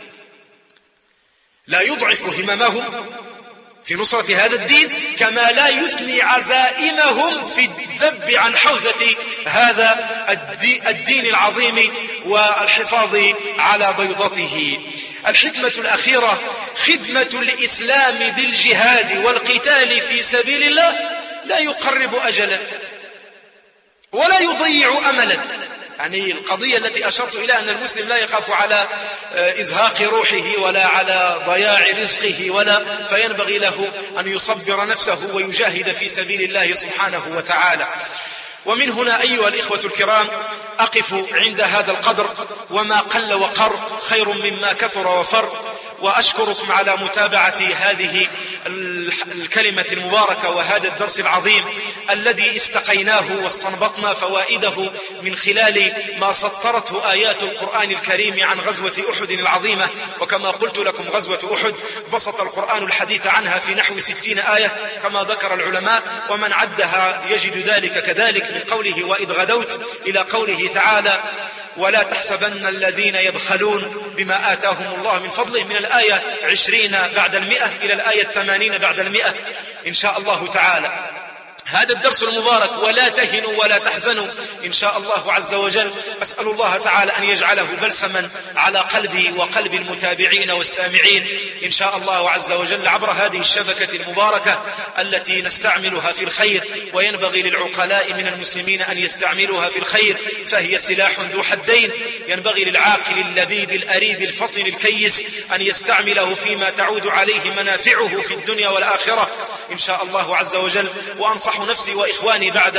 لا يضعف هممهم في نصرة هذا الدين كما لا يثني عزائمهم في الذب عن حوزة هذا الدين العظيم والحفاظ على بيضته. الحكمة الأخيرة خدمة الإسلام بالجهاد والقتال في سبيل الله لا يقرب أجلا ولا يضيع أملا. يعني القضية التي أشرت إلى أن المسلم لا يخاف على إزهاق روحه ولا على ضياع رزقه فينبغي له أن يصبر نفسه ويجاهد في سبيل الله سبحانه وتعالى. ومن هنا أيها الإخوة الكرام أقف عند هذا القدر، وما قل وقر خير مما كثر وفر، وأشكركم على متابعة هذه الكلمة المباركة وهذا الدرس العظيم الذي استقيناه واستنبطنا فوائده من خلال ما سطرته آيات القرآن الكريم عن غزوة أحد العظيمة. وكما قلت لكم غزوة أحد بسط القرآن الحديث عنها في نحو 60 آية كما ذكر العلماء، ومن عدها يجد ذلك كذلك، من قوله وإذ غدوت إلى قوله تعالى ولا تحسبن الذين يبخلون بما آتاهم الله من فضله، من الآية 20 بعد 100 إلى الآية 80 بعد 100 إن شاء الله تعالى. هذا الدرس المبارك ولا تهنوا ولا تحزنوا إن شاء الله عز وجل، أسأل الله تعالى أن يجعله بلسما على قلبي وقلب المتابعين والسامعين إن شاء الله عز وجل عبر هذه الشبكة المباركة التي نستعملها في الخير، وينبغي للعقلاء من المسلمين أن يستعملوها في الخير، فهي سلاح ذو حدين. ينبغي للعاقل اللبيب الأريب الفطن الكيس أن يستعمله فيما تعود عليه منافعه في الدنيا والآخرة إن شاء الله عز وجل. وأنصح نفسي وإخواني بعد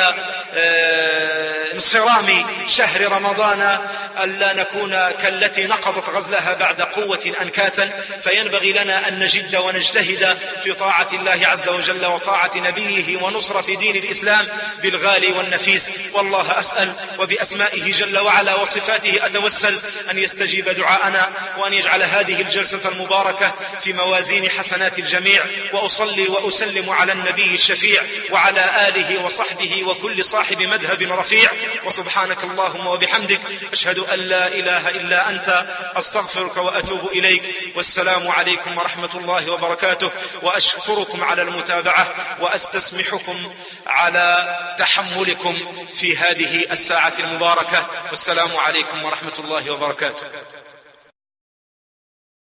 انصرام شهر رمضان ألا نكون كالتي نقضت غزلها بعد قوة أنكاتا، فينبغي لنا أن نجد ونجتهد في طاعة الله عز وجل وطاعة نبيه ونصرة دين الإسلام بالغالي والنفيس. والله أسأل وبأسمائه جل وعلا وصفاته أتوسل أن يستجيب دعاءنا، وأن يجعل هذه الجلسة المباركة في موازين حسنات الجميع. وأصلي وأسلم على النبي الشفيع وعلى آله وصحبه وكل صاحب مذهب رفيع، وسبحانك اللهم وبحمدك أشهد أن لا إله إلا أنت أستغفرك وأتوب إليك. والسلام عليكم ورحمة الله وبركاته. وأشكركم على المتابعة وأستسمحكم على تحملكم في هذه الساعة المباركة. والسلام عليكم ورحمة الله وبركاته.